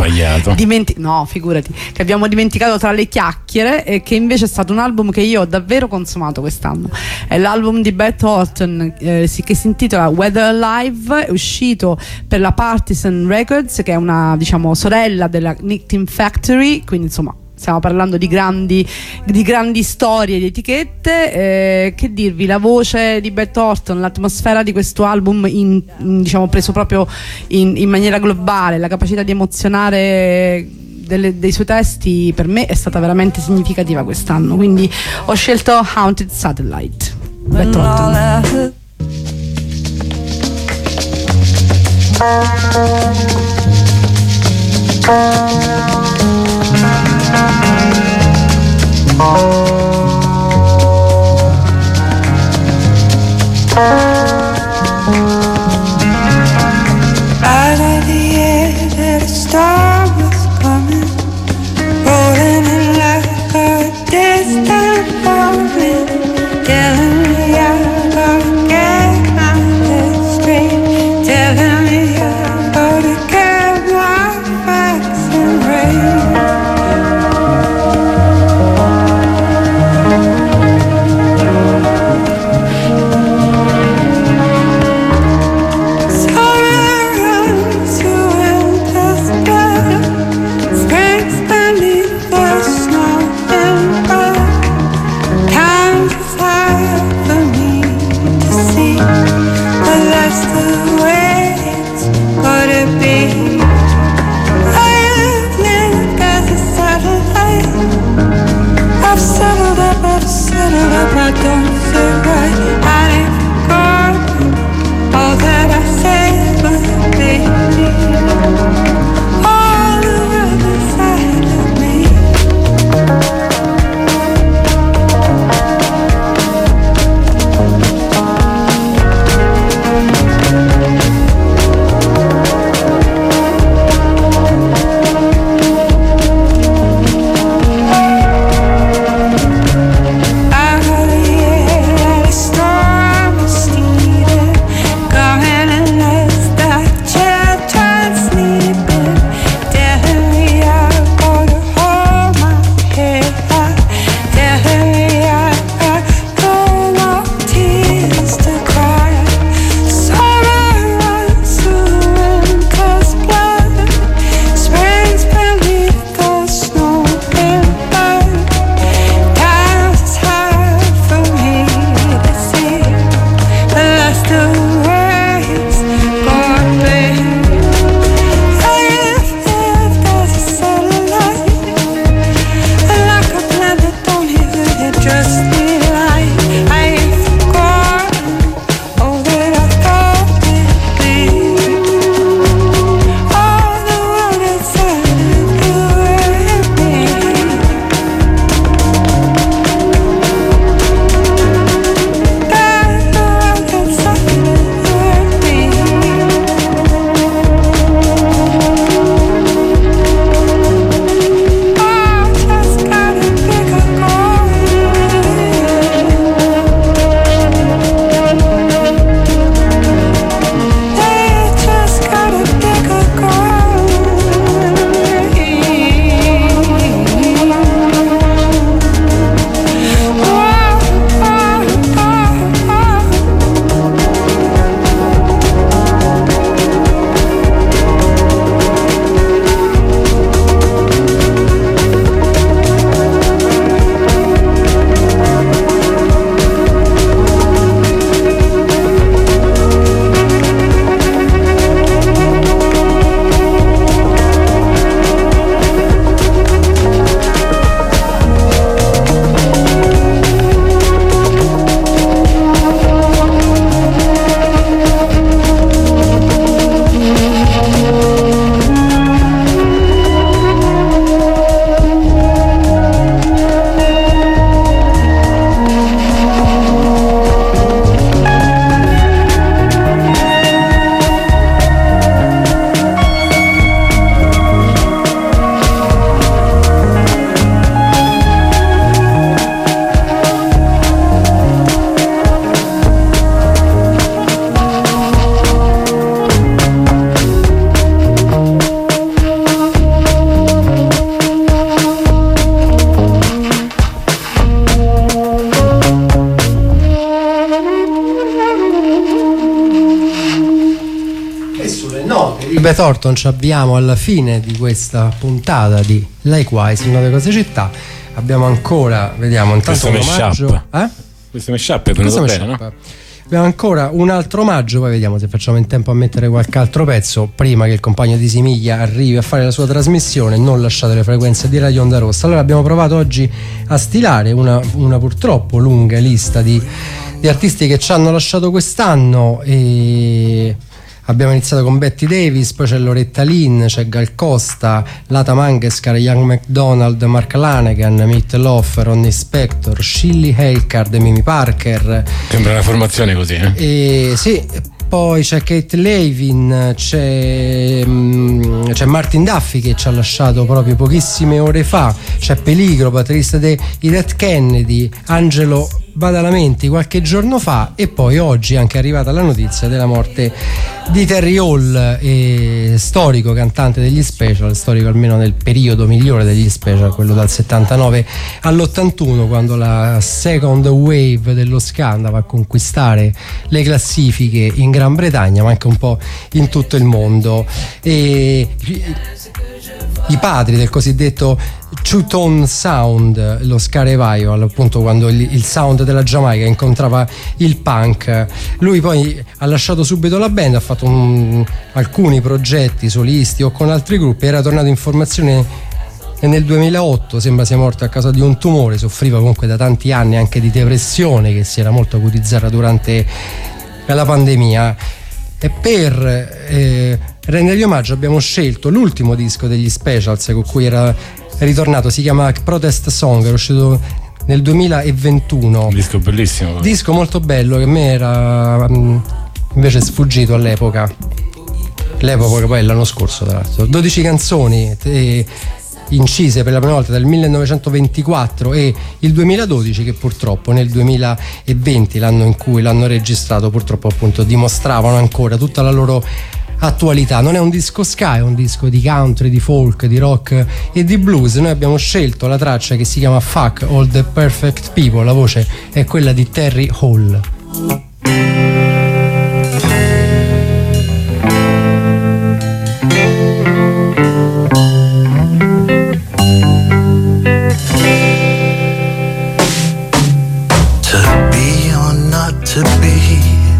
dimenticato tra le chiacchiere, e che invece è stato un album che io ho davvero consumato quest'anno. È l'album di Beth Orton che si intitola Weather Alive, è uscito per la Partisan Records, che è una, diciamo, sorella della Nick Team Factory, quindi insomma stiamo parlando di grandi storie, di etichette. Che dirvi, la voce di Beth Orton, l'atmosfera di questo album diciamo preso proprio in maniera globale, la capacità di emozionare dei suoi testi, per me è stata veramente significativa quest'anno, quindi ho scelto Haunted Satellite, Beth Orton. Out of the air that a star was coming, rolling in like a distant moment, telling me I gotta get my head straight, telling me I gotta get my facts and rain. Beth Orton ci abbiamo alla fine di questa puntata di Likewise, Note Cose Città. Abbiamo ancora, vediamo, intanto un omaggio. Questo mashup è venuto bene, no? Abbiamo ancora un altro omaggio, poi vediamo se facciamo in tempo a mettere qualche altro pezzo prima che il compagno di Simiglia arrivi a fare la sua trasmissione. Non lasciate le frequenze di Radio Onda Rossa. Allora abbiamo provato oggi a stilare una purtroppo lunga lista di artisti che ci hanno lasciato quest'anno, e abbiamo iniziato con Betty Davis, poi c'è Loretta Lynn, c'è Gal Costa, Lata Mangeshkar, Young McDonald, Mark Lanegan, Meat Loaf, Ronnie Spector, Shilly Hellcard, Mimi Parker. Sembra una formazione così, sì. Poi c'è Kate Levin, c'è Martin Duffy che ci ha lasciato proprio pochissime ore fa, c'è Peligro, batterista dei Dead Kennedy, Angelo Badalamenti qualche giorno fa, e poi oggi è anche arrivata la notizia della morte di Terry Hall, storico cantante degli Special, storico almeno nel periodo migliore degli Special, quello dal 79 all'81, quando la second wave dello ska andava a conquistare le classifiche in Gran Bretagna ma anche un po' in tutto il mondo. E i padri del cosiddetto two-tone sound, lo ska revival, appunto quando il sound della Giamaica incontrava il punk. Lui poi ha lasciato subito la band, ha fatto alcuni progetti solisti o con altri gruppi, era tornato in formazione nel 2008, sembra sia morto a causa di un tumore, soffriva comunque da tanti anni anche di depressione che si era molto acutizzata durante la pandemia. E per rendergli omaggio abbiamo scelto l'ultimo disco degli Specials con cui era ritornato, si chiama Protest Song, era uscito nel 2021. Un disco bellissimo. Disco molto bello che a me era invece sfuggito all'epoca. L'epoca poi è l'anno scorso, tra l'altro. 12 canzoni incise per la prima volta dal 1924 e il 2012, che purtroppo nel 2020, l'anno in cui l'hanno registrato, purtroppo appunto dimostravano ancora tutta la loro attualità. Non è un disco ska, è un disco di country, di folk, di rock e di blues. Noi abbiamo scelto la traccia che si chiama Fuck All the Perfect People, la voce è quella di Terry Hall. To be,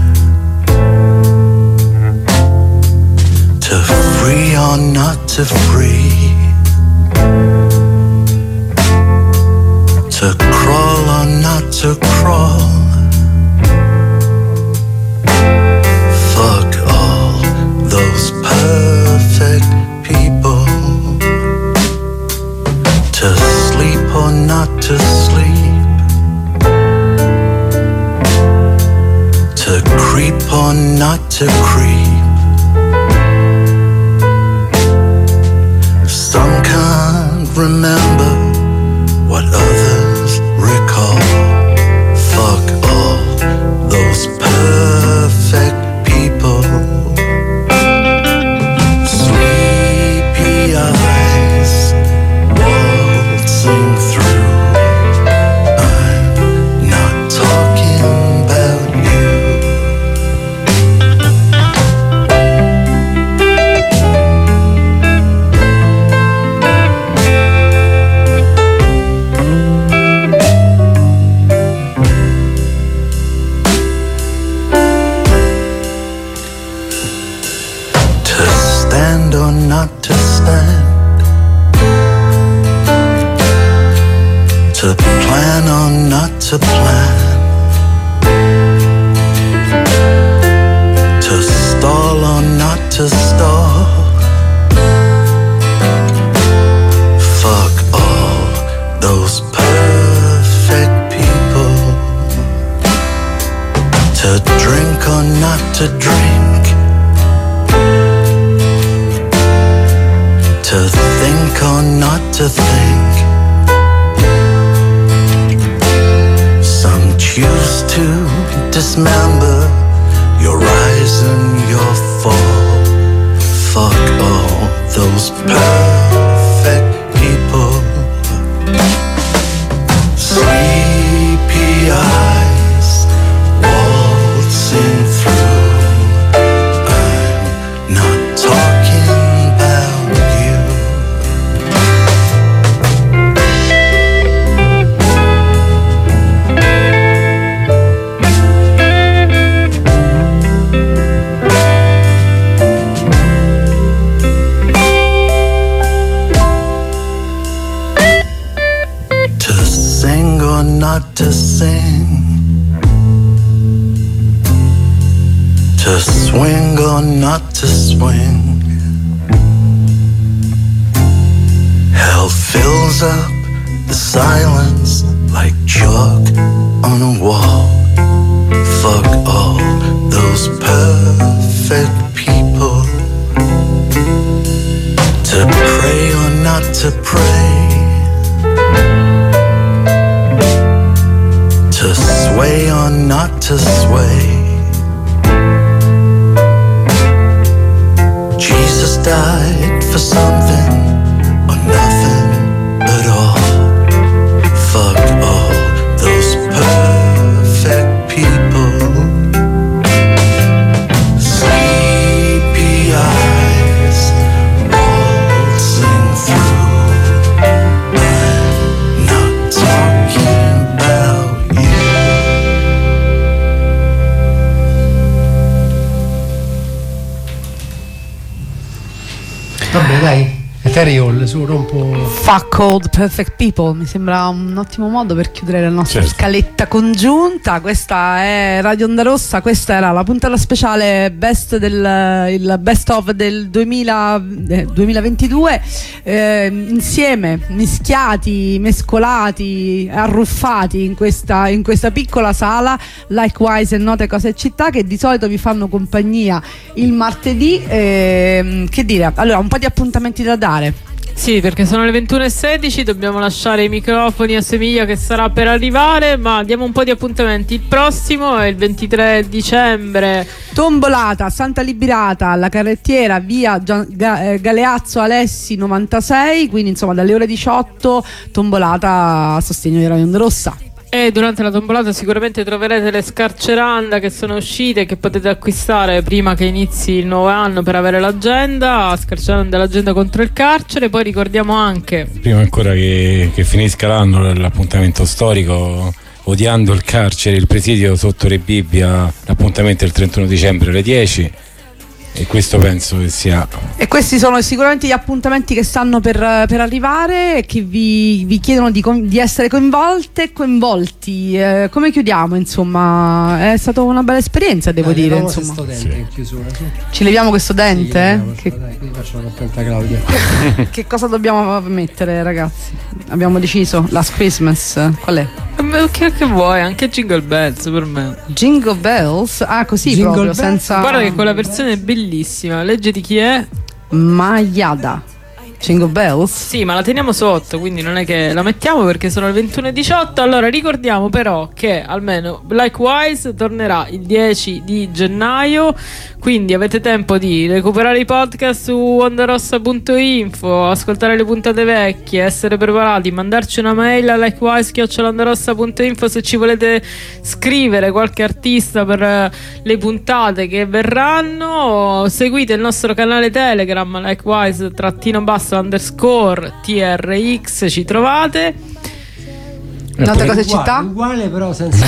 to free or not to free, to crawl or not to crawl. Fuck all those perfect people. To sleep or not to sleep. To creep or not to creep. Some can't remember what others recall. Fuck all those perfect people. Sleepy eyes waltzing through. I'm not talking about you. Or not to stand, to plan or not to plan, to stall or not to stall. Fuck all those perfect people. To drink or not to drink. To think or not to think. Some choose to dismember your rise and your fall. Fuck all those perfect people. Sleepy eyes waltzing through. I'm not talking not to sing, to swing or not to swing. Hell fills up the silence like chalk on a wall. Fuck all those perfect people. To pray or not to pray, to sway or not to sway. Jesus died for something or nothing at all. Fuck all those perfect people. Sleepy eyes waltzing through. I'm not talking about you. Vabbè dai, Terry Hall, su rompo. Fuck all the perfect people, mi sembra un ottimo modo per chiudere la nostra scaletta congiunta. Questa è Radio Onda Rossa, questa era la puntata speciale il best of del 2022, insieme, mischiati, mescolati, arruffati in questa piccola sala, Likewise e Note Cose e Città, che di solito vi fanno compagnia il martedì. Che dire, allora un po' di appuntamenti da dare. Sì, perché sono le 21:16, dobbiamo lasciare i microfoni a Semiglia che sarà per arrivare, ma diamo un po' di appuntamenti. Il prossimo è il 23 dicembre. Tombolata Santa Liberata alla Carrettiera, via Galeazzo Alessi 96, quindi insomma dalle ore 18 tombolata a sostegno di Radio Onda Rossa. E durante la tombolata sicuramente troverete le scarceranda che sono uscite, che potete acquistare prima che inizi il nuovo anno per avere l'agenda, scarceranda l'agenda contro il carcere. Poi ricordiamo anche, prima ancora che finisca l'anno, l'appuntamento storico, odiando il carcere, il presidio sotto le Bibbia, l'appuntamento è il 31 dicembre alle 10. E questo penso che sia. E questi sono sicuramente gli appuntamenti che stanno per arrivare e che vi chiedono di essere coinvolte e coinvolti. Come chiudiamo? Insomma, è stata una bella esperienza, devo dire. Insomma, in chiusura, su. Ci leviamo questo dente? Dai, qui faccio una contenta Claudia. Che cosa dobbiamo mettere, ragazzi? Abbiamo deciso Last Christmas. Qual è? Che vuoi? Anche Jingle Bells per me. Jingle Bells? Ah, così Jingle proprio Bells? Senza. Guarda che quella versione è bellissima. Legge di chi è? Mayada. Jingle Bells? Sì, ma la teniamo sotto, quindi non è che la mettiamo perché sono le 21:18. Allora ricordiamo però che almeno Likewise tornerà il 10 di gennaio, quindi avete tempo di recuperare i podcast su ondarossa.info, ascoltare le puntate vecchie, essere preparati, mandarci una mail a likewise@ondarossa.info se ci volete scrivere qualche artista per le puntate che verranno. Seguite il nostro canale Telegram likewise_TRX, ci trovate. Note Cose e Città uguale però senza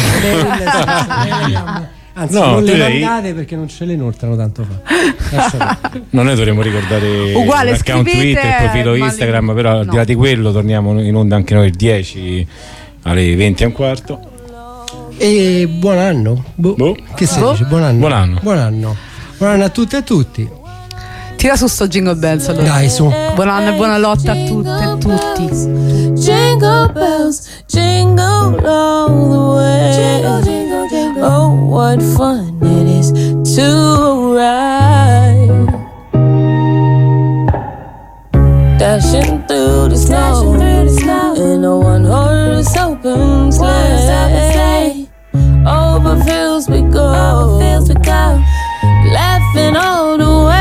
anzi no, non le mandate perché non ce le inoltrano tanto fa. No, noi dovremmo ricordare uguale, l'account Twitter, il profilo Instagram, però al di là di quello torniamo in onda anche noi il 10 alle 20:15. E buon anno. Che si dice? Buon anno. Buon anno a tutte e a tutti. Tira su sto Jingle Bells allora. Dai, su. Buon anno e buona lotta a tutte e tutti. Jingle bells, jingle all the way. Jingle, jingle, jingle. Oh, what fun it is to ride. Dashing through the snow in a one-horse open sleigh. Over fields we go, laughing all the way.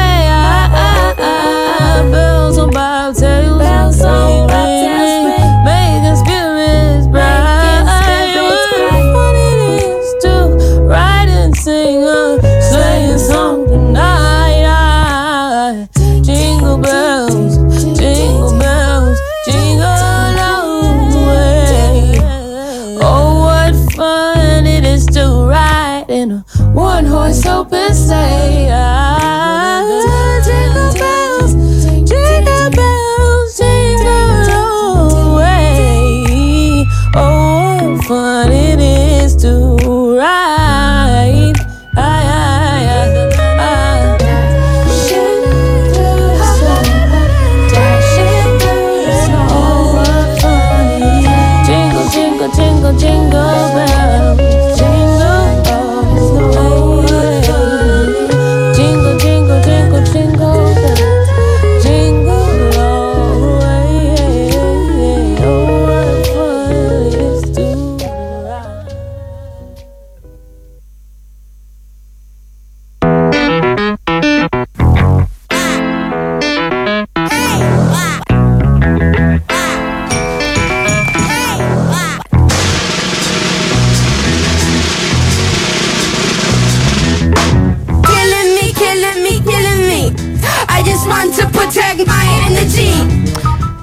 Bells on bobtails, making spirits bright. What it is to ride and sing a sleighing song tonight. Jingle bells, jingle bells, jingle all the way. Oh, what fun it is to ride in a one-horse open sleigh. Jingle bells, jingle bells, jingle all the way. Oh, what fun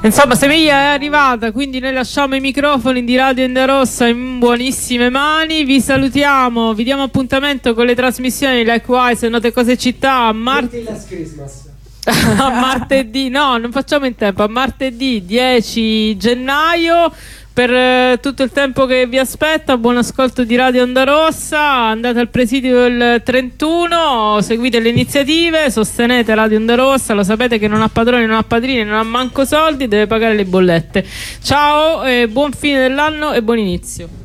Insomma, Semiglia è arrivata, quindi noi lasciamo i microfoni di Radio Onda Rossa in buonissime mani. Vi salutiamo, vi diamo appuntamento con le trasmissioni Likewise e Note Cose Città a martedì, no, non facciamo in tempo, a martedì 10 gennaio. Per tutto il tempo che vi aspetta, buon ascolto di Radio Onda Rossa, andate al presidio il 31, seguite le iniziative, sostenete Radio Onda Rossa, lo sapete che non ha padroni, non ha padrini, non ha manco soldi, deve pagare le bollette. Ciao, buon fine dell'anno e buon inizio.